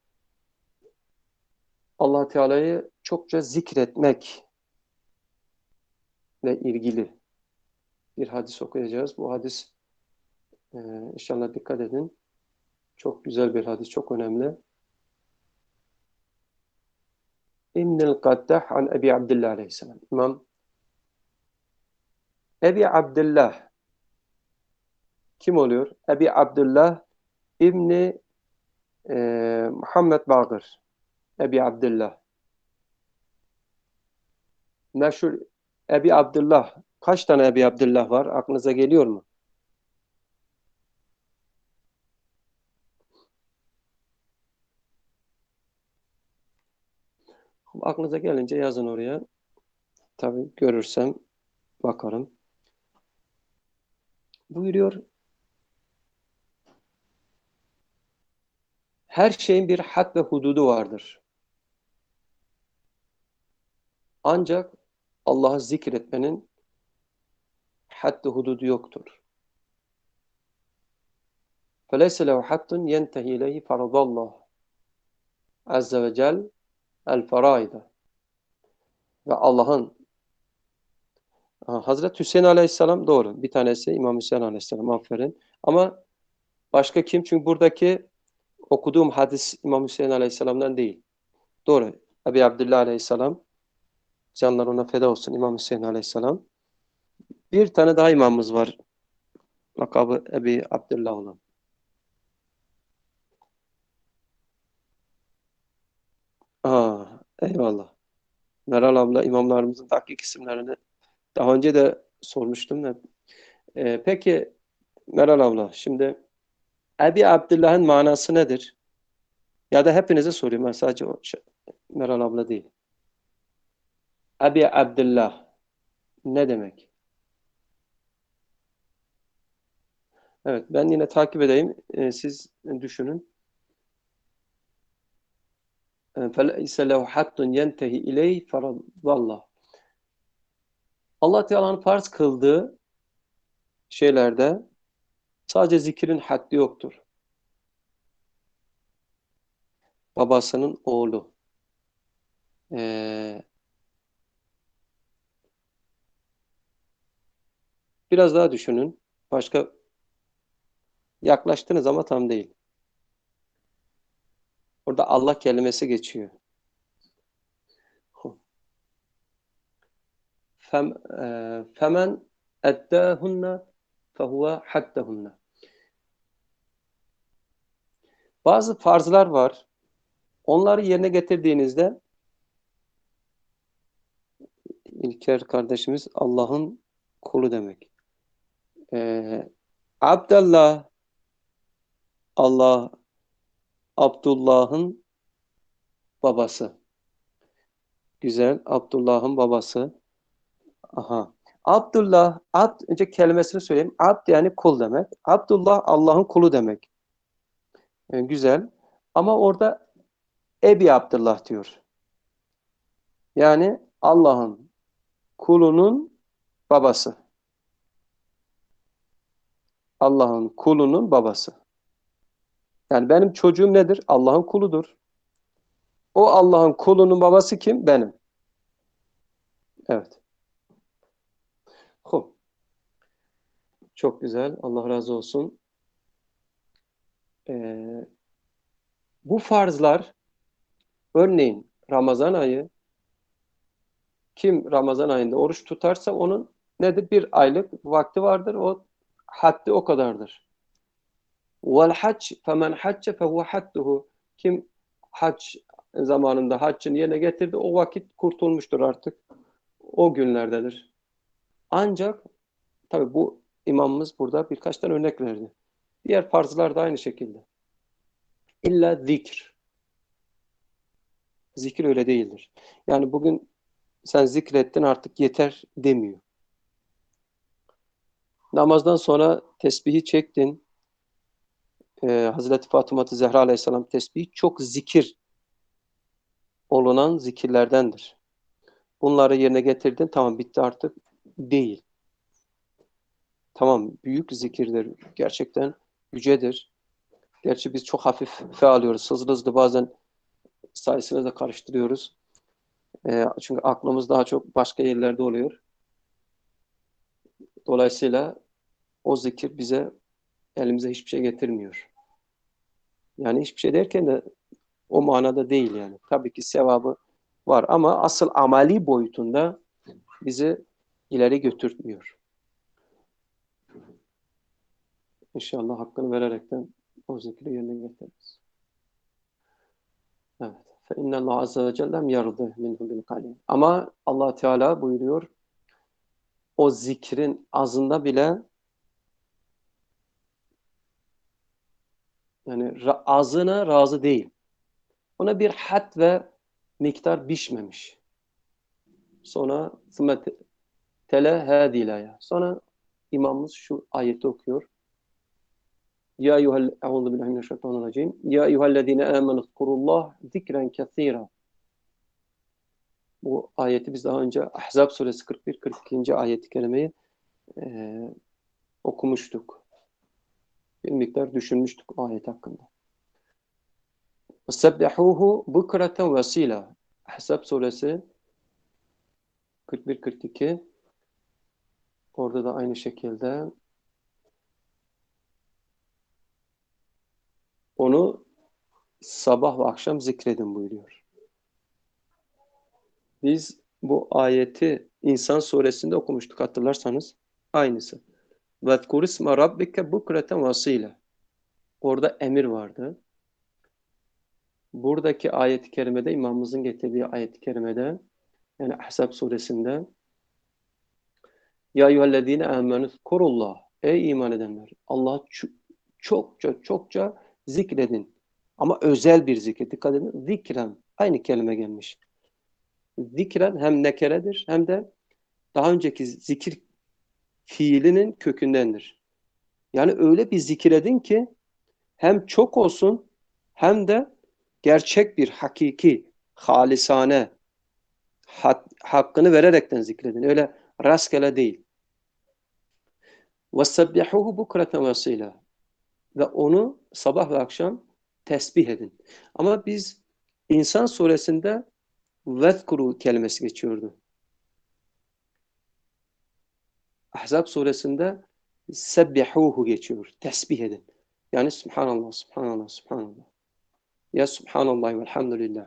Allah Teala'yı çokça zikretmekle ilgili bir hadis okuyacağız. Bu hadis e, inşallah dikkat edin. Çok güzel bir hadis, çok önemli. İbnül Kaddah an Ebi Abdillah Aleyhisselam. İmam Ebi Abdillah kim oluyor? Ebi Abdillah İbni e, Muhammed Bagır. Ebi Abdillah. Meşhur Ebi Abdillah. Kaç tane Ebi Abdillah var? Aklınıza geliyor mu? Aklınıza gelince yazın oraya. Tabii görürsem bakarım. Buyuruyor. Her şeyin bir had ve hududu vardır. Ancak Allah'ı zikretmenin had ve hududu yoktur. فَلَيْسَ لَهُ حَدٌّ يَنْتَهِي إِلَيْهِ فَرَضَ اللّٰهِ عَزَّ وَجَلْ الْفَرَائِدَ. Ve Allah'ın, Hazreti Hüseyin Aleyhisselam doğru. Bir tanesi İmam Hüseyin Aleyhisselam, aferin. Ama başka kim? Çünkü buradaki okuduğum hadis İmam Hüseyin Aleyhisselam'dan değil. Doğru. Ebi Abdullah Aleyhisselam, canlar ona feda olsun, İmam Hüseyin Aleyhisselam. Bir tane daha imamımız var. Lakabı Ebi Abdullah olan. Aa, eyvallah. Meral abla imamlarımızın dakik isimlerini daha önce de sormuştum da. Ee, peki Meral abla, şimdi Ebi Abdullah'ın manası nedir? Ya da hepinize sorayım. Ben sadece o şey, Meral abla değil. Ebi Abdullah ne demek? Evet, ben yine takip edeyim. Ee, siz düşünün. فَلَيْسَ لَهُ حَدٌّ يَنْتَهِ اِلَيْهِ فَرَضَّ. Allah Teala'nın farz kıldığı şeylerde sadece zikrin haddi yoktur. Babasının oğlu. Ee, biraz daha düşünün. Başka yaklaştınız ama tam değil. Orada Allah kelimesi geçiyor. Fem, e, femen eddâhunne fehuve haddehunne. Bazı farzlar var. Onları yerine getirdiğinizde İlker kardeşimiz Allah'ın kulu demek. Ee, Abdallah, Allah, Abdullah'ın babası. Güzel. Abdullah'ın babası. Aha. Abdullah, abd, önce kelimesini söyleyeyim. Abd yani kul demek. Abdullah Allah'ın kulu demek. Yani güzel. Ama orada Ebi Abdullah diyor. Yani Allah'ın kulunun babası. Allah'ın kulunun babası. Yani benim çocuğum nedir? Allah'ın kuludur. O Allah'ın kulunun babası kim? Benim. Evet. Hop. Çok güzel. Allah razı olsun. Ee, bu farzlar örneğin Ramazan ayı kim Ramazan ayında oruç tutarsa onun nedir? Bir aylık vakti vardır. O haddi o kadardır. Vel hac femen hacce fehuve hadduhu. Kim hac zamanında haccını yerine getirdi o vakit kurtulmuştur artık. O günlerdedir. Ancak tabi bu imamımız burada birkaç tane örnek verdi. Diğer farzlar da aynı şekilde. İlla zikr. Zikir öyle değildir. Yani bugün sen zikrettin artık yeter demiyor. Namazdan sonra tesbihi çektin. Ee, Hazreti Fatıma Zehra Aleyhisselam tesbihi çok zikir olunan zikirlerdendir. Bunları yerine getirdin tamam bitti artık değil. Tamam büyük zikirdir. Gerçekten yücedir. Gerçi biz çok hafife alıyoruz. Hızlı hızlı bazen sayısını da karıştırıyoruz. E, çünkü aklımız daha çok başka yerlerde oluyor. Dolayısıyla o zikir bize elimize hiçbir şey getirmiyor. Yani hiçbir şey derken de o manada değil yani. Tabii ki sevabı var ama asıl amali boyutunda bizi ileri götürtmüyor. İnşallah hakkını vererekten o zikri yerine getiririz. Evet. فَاِنَّ اللّٰهَ عَزَّ وَجَلَّ لَمْ يَرْضِهْ مِنْهُ بِالْقَلِيلِ. Ama Allah Teala buyuruyor o zikrin azında bile yani azına razı değil. Ona bir had ve miktar biçmemiş. Sonra tele hadilaya. Sonra imamımız şu ayeti okuyor. Ya eyyuhel euzu billahi mineşşeytanirracim. Ya eyyuhellezine amenu zkurullah zikren kesira. Bu ayeti biz daha önce Ahzab suresi kırk bir kırk iki. ayeti kerimeyi e, okumuştuk. Bir miktar düşünmüştük o ayet hakkında. Sebbihuhu bukreten vesila. Ahzab suresi kırk bir kırk iki. Orada da aynı şekilde onu sabah ve akşam zikredin buyuruyor. Biz bu ayeti İnsan suresinde okumuştuk hatırlarsanız. Aynısı. وَذْكُرِ اسْمَ رَبِّكَ بُكْرَةً وَصِيلًا. Orada emir vardı. Buradaki ayet-i kerimede, imamımızın getirdiği ayet-i kerimede, yani Ahzab suresinde Ya eyyühellezine amenü zkurullah. Ey iman edenler! Allah'ı çokça çokça zikredin. Ama özel bir zikir. Dikkat edin. Zikren. Aynı kelime gelmiş. Zikren hem nekeredir hem de daha önceki zikir fiilinin kökündendir. Yani öyle bir zikir edin ki hem çok olsun hem de gerçek bir hakiki, halisane hak, hakkını vererekten zikredin. Öyle rastgele değil. وَسَبِّحُوهُ بُكْرَةً وَسِيلًا. Ve onu sabah ve akşam tesbih edin. Ama biz İnsan suresinde vezkuru kelimesi geçiyordu. Ahzab suresinde sebbihuhu geçiyor. Tesbih edin. Yani Subhanallah, Subhanallah, Subhanallah. Ya Subhanallah ve elhamdülillah.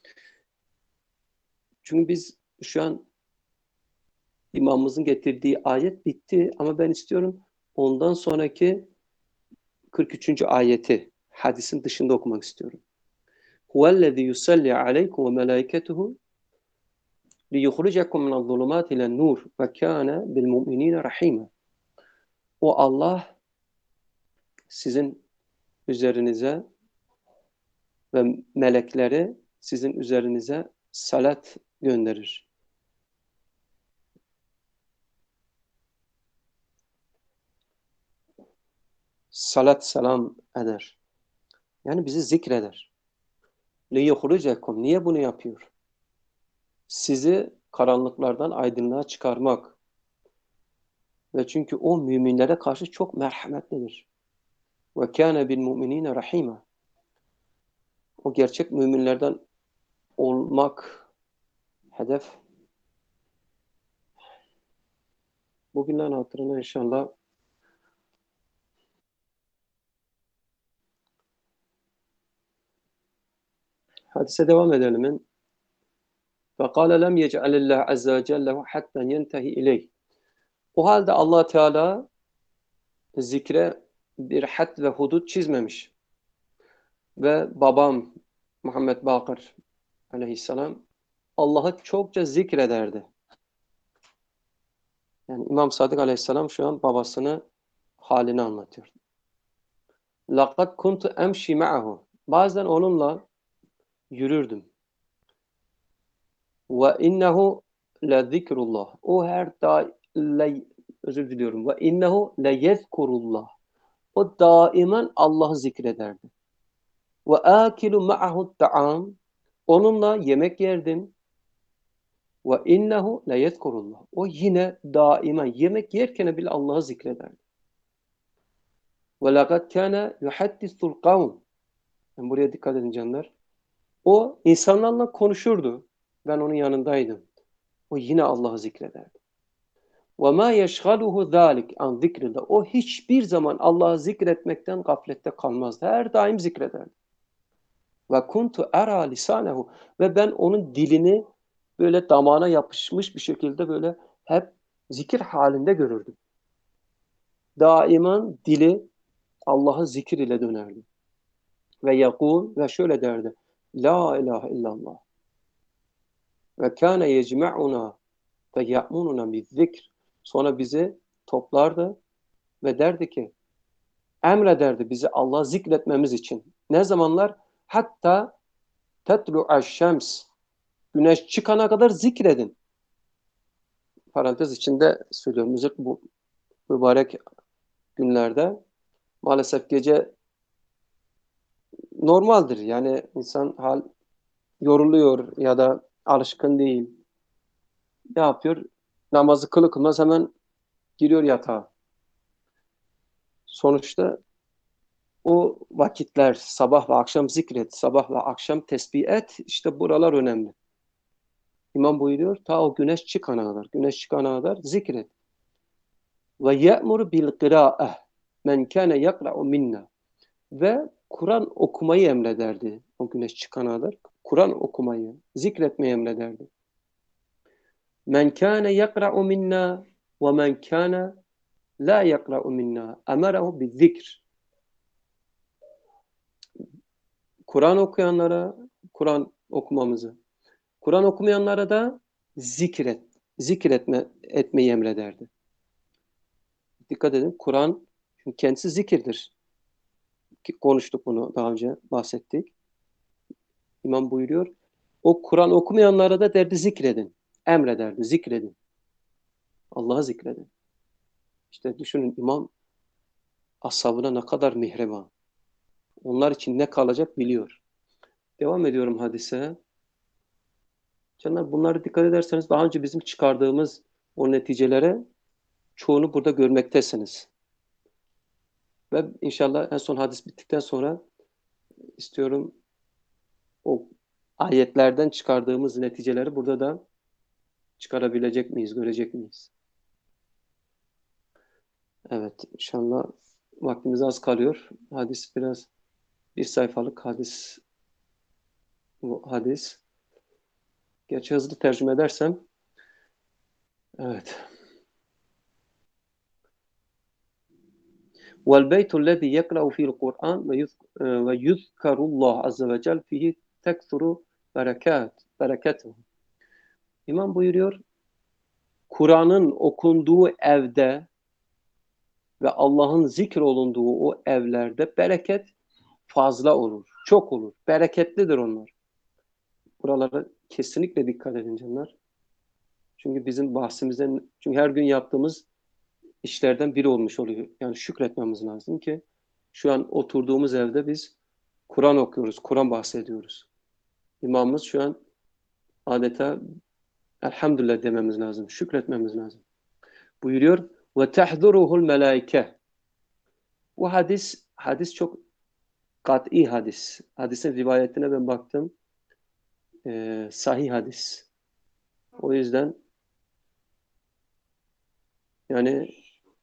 Çünkü biz şu an imamımızın getirdiği ayet bitti ama ben istiyorum ondan sonraki kırk üçüncü ayeti hadisin dışında okumak istiyorum. Huvellezî yusalli aleykum ve melâiketuhu liyukhrijakum minel-zulumâti ilen-nur ve kâne bil-mu'minîne rahîmâ. O Allah sizin üzerinize ve melekleri sizin üzerinize salat gönderir. Salat selam eder. Yani bizi zikreder. لِيُخْرِجَكُمْ Niye bunu yapıyor? Sizi karanlıklardan aydınlığa çıkarmak. Ve çünkü o müminlere karşı çok merhametlidir. وَكَانَ بِالْمُؤْمِنِينَ رَحِيمًا O gerçek müminlerden olmak hedef. Bugünden hatırına inşallah hadise devam edelim. فَقَالَ لَمْ يَجْعَلِ اللّٰهُ عَزَّ وَجَلَّهُ حَتَّى يَنْتَهِ إِلَيْهِ O halde Allah Teala zikre bir had ve hudut çizmemiş. Ve babam Muhammed Bakır aleyhisselam Allah'ı çokça zikrederdi. Yani İmam Sadık aleyhisselam şu an babasını halini anlatıyor. لَقَدْ كُنْتُ اَمْشِ مَعَهُ Bazen onunla yürürdüm. وَاِنَّهُ لَذِكْرُ اللّٰهِ O her daim, özür diliyorum. وَاِنَّهُ لَيَذْكُرُ اللّٰهِ O daimen Allah'ı zikrederdi. وَآكِلُ مَعَهُ الطَّعَامِ Onunla yemek yerdim. وَاِنَّهُ لَيَذْكُرُ اللّٰهِ O yine daima yemek yerken bile Allah'ı zikrederdi. وَلَقَدْ كَانَ يُحَدِّثُ الْقَوْمِ Yani buraya dikkat edin canlar. O insanlarla konuşurdu. Ben onun yanındaydım. O yine Allah'ı zikrederdi. وَمَا يَشْغَلُهُ ذَٰلِكَ عَنْ ذِكْرِ اللّٰهِ O hiçbir zaman Allah'ı zikretmekten gaflette kalmazdı. Her daim zikrederdi. وَكُنْتُ اَرَى لِسَانَهُ Ve ben onun dilini böyle damağına yapışmış bir şekilde böyle hep zikir halinde görürdüm. Daiman dili Allah'ı zikir ile dönerdi. Ve yakul ve şöyle derdi. La ilahe illallah. Ve kâne yecme'una ve ya'mununa bizzikr. Sonra bizi toplardı ve derdi ki emrederdi bizi Allah'ı zikretmemiz için. Ne zamanlar? Hatta tetlu'aş şems. Güneş çıkana kadar zikredin. Parantez içinde söylüyorum. Müzik bu mübarek günlerde maalesef gece normaldir. Yani insan hal yoruluyor ya da alışkın değil. Ne yapıyor? Namazı kılı kılmaz hemen giriyor yatağa. Sonuçta o vakitler sabah ve akşam zikret, sabah ve akşam tesbih et. İşte buralar önemli. İmam buyuruyor ta o güneş çıkana kadar, güneş çıkana kadar zikret. Ve ye'mur bil kıra'eh men kâne yakra'u minna. Ve Kur'an okumayı emrederdi o güneş çıkana kadar. Kur'an okumayı, zikretmeyi emrederdi. Men kâne yakra'u minna ve men kâne la yakra'u minna emerahu bizzikr. Kur'an okuyanlara Kur'an okumamızı, Kur'an okumayanlara da zikret, zikretme etmeyi emrederdi. Dikkat edin, Kur'an çünkü kendisi zikirdir. Konuştuk bunu daha önce bahsettik. İmam buyuruyor. O Kur'an okumayanlara da derdi zikredin. Emrederdi, zikredin. Allah'ı zikredin. İşte düşünün imam ashabına ne kadar mihreban. Onlar için ne kalacak biliyor. Devam ediyorum hadise. Canlar bunları dikkat ederseniz daha önce bizim çıkardığımız o neticelere çoğunu burada görmektesiniz. Ve inşallah en son hadis bittikten sonra istiyorum o ayetlerden çıkardığımız neticeleri burada da çıkarabilecek miyiz, görecek miyiz? Evet, inşallah vaktimiz az kalıyor. Hadis biraz bir sayfalık hadis bu hadis. Gerçi hızlı tercüme edersem evet. وَالْبَيْتُ الَّذ۪ي يَقْرَأُ ف۪ي الْقُرْآنِ وَيُذْكَرُ اللّٰهُ عَزَّ وَجَلْ ف۪يهِ تَكْثُرُ berekatuhu. İmam buyuruyor, Kur'an'ın okunduğu evde ve Allah'ın zikrolunduğu o evlerde bereket fazla olur, çok olur, bereketlidir onlar. Buralara kesinlikle dikkat edin canlar. Çünkü bizim bahsimizden, çünkü her gün yaptığımız işlerden biri olmuş oluyor. Yani şükretmemiz lazım ki şu an oturduğumuz evde biz Kur'an okuyoruz, Kur'an bahsediyoruz. İmamımız şu an adeta elhamdülillah dememiz lazım, şükretmemiz lazım. Buyuruyor ve tehduruhul melaike. Bu hadis, hadis çok kat'i hadis. Hadisin rivayetine ben baktım. Ee, sahih hadis. O yüzden yani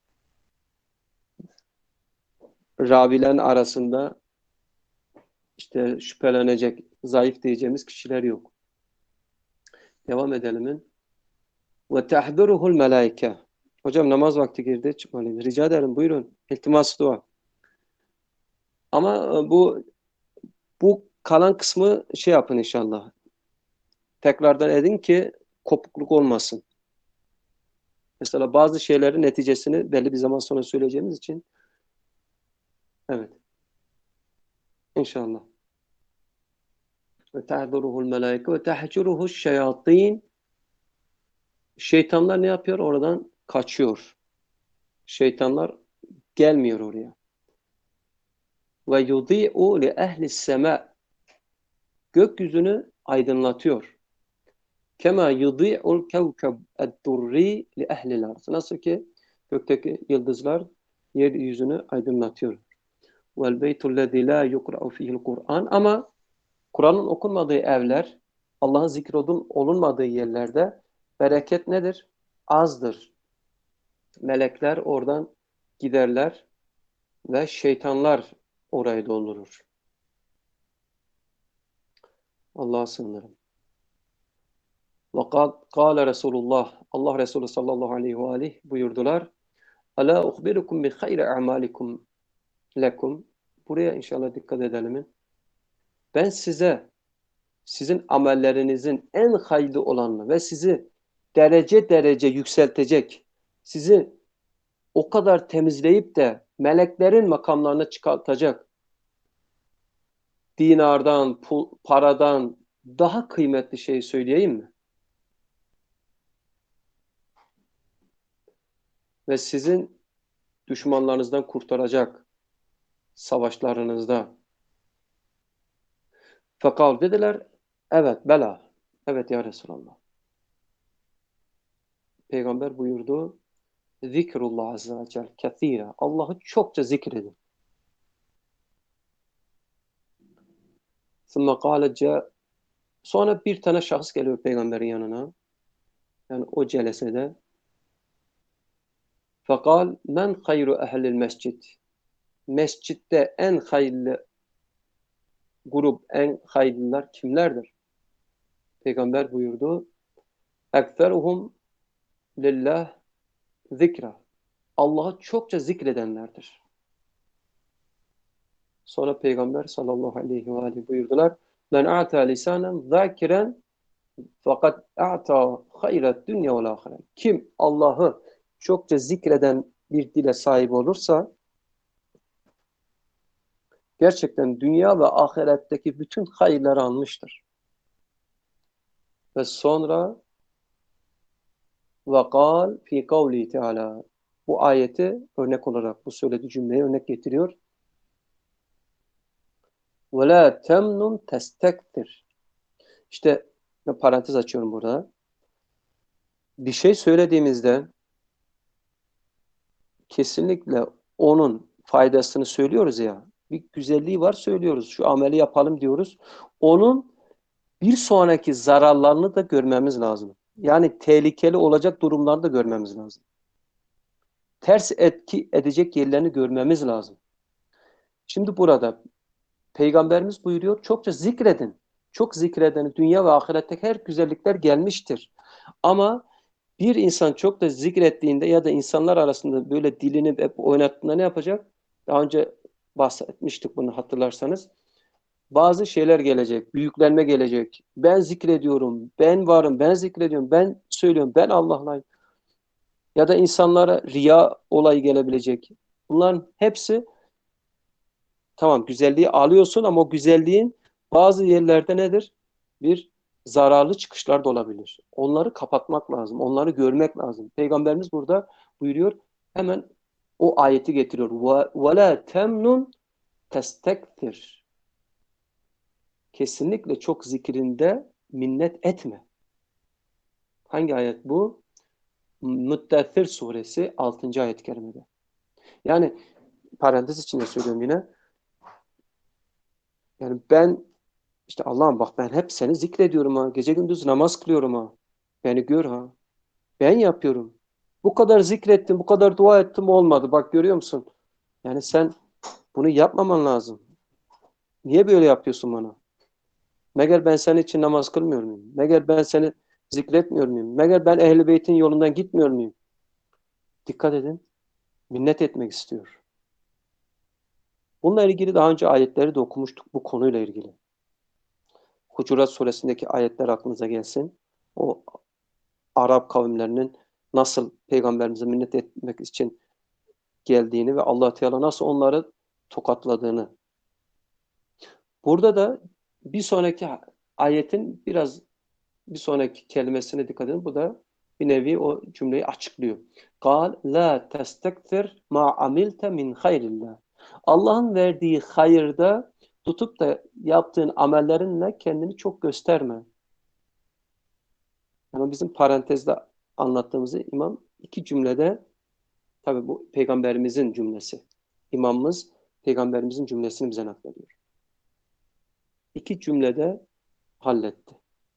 ravilerin arasında işte şüphelenecek, zayıf diyeceğimiz kişiler yok. Devam edelim. Ve tehduruhul melaike. Hocam namaz vakti girdi, çıkmalıyım. Rica ederim, buyurun. İltimas dua. Ama e, bu bu kalan kısmı şey yapın inşallah. Tekrardan edin ki kopukluk olmasın. Mesela bazı şeylerin neticesini belli bir zaman sonra söyleyeceğimiz için evet. İnşallah. Ve tehduruhul melaike ve tehcuruhuş şeyatin. Şeytanlar ne yapıyor? Oradan kaçıyor. Şeytanlar gelmiyor oraya. Ve yudî'u li ehli sema. Gökyüzünü aydınlatıyor. Kema yudî'ul kevkeb ed-durri li ehlil arz. Nasıl ki gökteki yıldızlar yeryüzünü aydınlatıyor. Vel beytullezî lâ yukra'u fihil Kur'an. Ama Kur'an'ın okunmadığı evler, Allah'ın zikrodun olunmadığı yerlerde bereket nedir? Azdır. Melekler oradan giderler ve şeytanlar orayı doldurur. Allah'a sığınırım. Ve kâle Resulullah, Allah Resulü sallallahu aleyhi ve aleyh buyurdular. Alâ uhbirukum bi hayri a'malikum lekum. Buraya inşallah dikkat edelim. Ben size sizin amellerinizin en hayırlı olanını ve sizi derece derece yükseltecek, sizi o kadar temizleyip de meleklerin makamlarına çıkartacak, dinardan, pul, paradan daha kıymetli şey söyleyeyim mi? Ve sizin düşmanlarınızdan kurtaracak savaşlarınızda. Fakat dediler, evet bela, evet ya Resulallah. Peygamber buyurdu, zikrullah azze ve celle kethira. Allah'ı çokça zikredin. Sümme kâle. Sonra bir tane şahıs geliyor peygamberin yanına. Yani o celesede. Fekal men hayru ehlil mescid. Mescitte en hayırlı grup, en hayırlılar kimlerdir? Peygamber buyurdu. Ekferuhum lillah zikra. Allah'ı çokça zikredenlerdir. Sonra Peygamber sallallahu aleyhi ve aleyhi buyurdular. Men a'ta lisanen zakiren fakat a'ta hayret dünya vel ahiret. Kim Allah'ı çokça zikreden bir dile sahip olursa gerçekten dünya ve ahiretteki bütün hayırları almıştır. Ve sonra وَقَالْ فِي قَوْلِهِ Teala bu ayeti örnek olarak bu söylediği cümleyi örnek getiriyor. وَلَا تَمْنُنْ تَسْتَكْتِرْ. İşte parantez açıyorum burada. Bir şey söylediğimizde kesinlikle onun faydasını söylüyoruz ya. Bir güzelliği var söylüyoruz. Şu ameli yapalım diyoruz. Onun bir sonraki zararlarını da görmemiz lazım. Yani tehlikeli olacak durumları da görmemiz lazım. Ters etki edecek yerlerini görmemiz lazım. Şimdi burada Peygamberimiz buyuruyor, çokça zikredin. Çok zikredeni dünya ve ahiretteki her güzellikler gelmiştir. Ama bir insan çok da zikrettiğinde ya da insanlar arasında böyle dilini hep oynattığında ne yapacak? Daha önce bahsetmiştik bunu hatırlarsanız. Bazı şeyler gelecek, büyüklenme gelecek. Ben zikrediyorum, ben varım, ben zikrediyorum, ben söylüyorum, ben Allah'layım. Ya da insanlara riya olayı gelebilecek. Bunların hepsi Tamam, güzelliği alıyorsun ama o güzelliğin bazı yerlerde nedir? Bir zararlı çıkışlar da olabilir. Onları kapatmak lazım. Onları görmek lazım. Peygamberimiz burada buyuruyor. Hemen o ayeti getiriyor. وَلَا تَمْنُنْ تَسْتَكْثِرْ. Kesinlikle çok zikrinde minnet etme. Hangi ayet bu? Müddessir suresi altıncı ayet-i kerimede. Yani parantez içinde söylüyorum yine. Yani ben işte Allah'ım bak ben hep seni zikrediyorum ha. Gece gündüz namaz kılıyorum ha. Beni gör ha. Ben yapıyorum. Bu kadar zikrettim, bu kadar dua ettim olmadı. Bak görüyor musun? Yani sen bunu yapmaman lazım. Niye böyle yapıyorsun bana? Meğer ben senin için namaz kılmıyor muyum? Meğer ben seni zikretmiyor muyum? Meğer ben Ehl-i Beyt'in yolundan gitmiyor muyum? Dikkat edin. Minnet etmek istiyor. Bununla ilgili daha önce ayetleri de okumuştuk bu konuyla ilgili. Hucurat suresindeki ayetler aklınıza gelsin. O Arap kavimlerinin nasıl peygamberimize minnet etmek için geldiğini ve Allah Teala nasıl onları tokatladığını. Burada da bir sonraki ayetin biraz bir sonraki kelimesine dikkat edin. Bu da bir nevi o cümleyi açıklıyor. قال la testektir ma amilte min hayrillah. Allah'ın verdiği hayırda tutup da yaptığın amellerinle kendini çok gösterme. Yani bizim parantezde anlattığımızı imam iki cümlede, tabii bu peygamberimizin cümlesi. İmamımız peygamberimizin cümlesini bize naklediyor. İki cümlede halletti.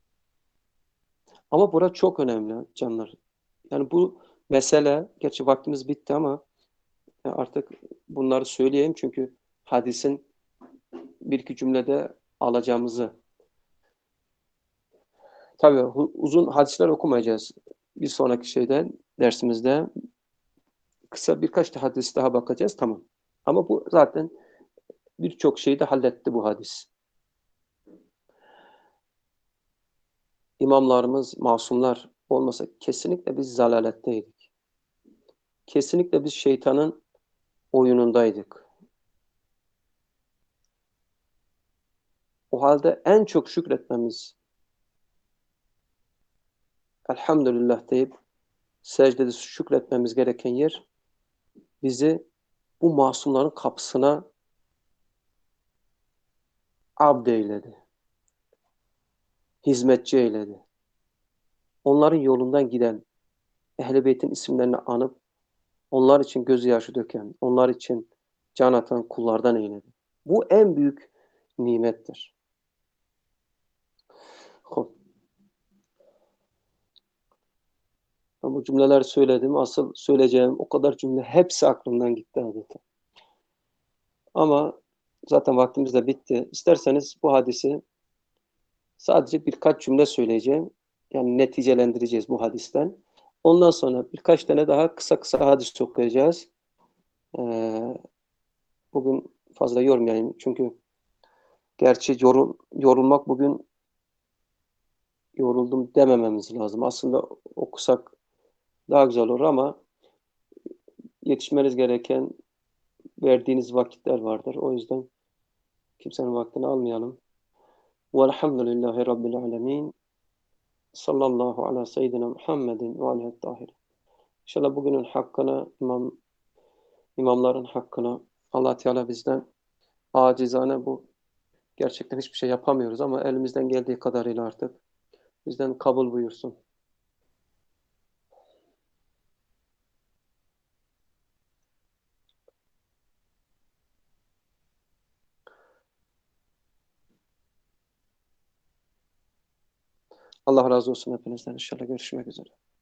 Ama bura çok önemli canlar. Yani bu mesele, gerçi vaktimiz bitti ama artık bunları söyleyeyim çünkü hadisin bir iki cümlede alacağımızı. Tabii uzun hadisler okumayacağız. Bir sonraki şeyden dersimizde kısa birkaç da hadis daha bakacağız, tamam. Ama bu zaten birçok şeyi de halletti bu hadis. İmamlarımız, masumlar olmasa kesinlikle biz zalaletteydik. Kesinlikle biz şeytanın oyunundaydık. O halde en çok şükretmemiz, elhamdülillah deyip secdede şükretmemiz gereken yer bizi bu masumların kapısına abd eyledi. Hizmetçi eyledi. Onların yolundan giden, Ehl-i Beyt'in isimlerini anıp onlar için gözyaşı döken, onlar için can atan kullardan eyledi. Bu en büyük nimettir. Hop. Ben bu cümleleri söyledim. Asıl söyleyeceğim o kadar cümle hepsi aklımdan gitti adeta. Ama zaten vaktimiz de bitti. İsterseniz bu hadisi sadece birkaç cümle söyleyeceğim. Yani neticelendireceğiz bu hadisten. Ondan sonra birkaç tane daha kısa kısa hadis okuyacağız. Ee, bugün fazla yormayayım. Çünkü gerçi yorul, yorulmak bugün yoruldum demememiz lazım. Aslında okusak daha güzel olur ama yetişmeniz gereken verdiğiniz vakitler vardır. O yüzden kimsenin vaktini almayalım. Velhamdülillahi Rabbil alemin. Sallallahu ala seyyidina Muhammedin ve aleyhi tahir. İnşallah bugünün hakkına, imam, imamların hakkına Allah Teala bizden acizane, bu gerçekten hiçbir şey yapamıyoruz ama elimizden geldiği kadarıyla artık bizden kabul buyursun. Allah razı olsun hepinizden. İnşallah görüşmek üzere.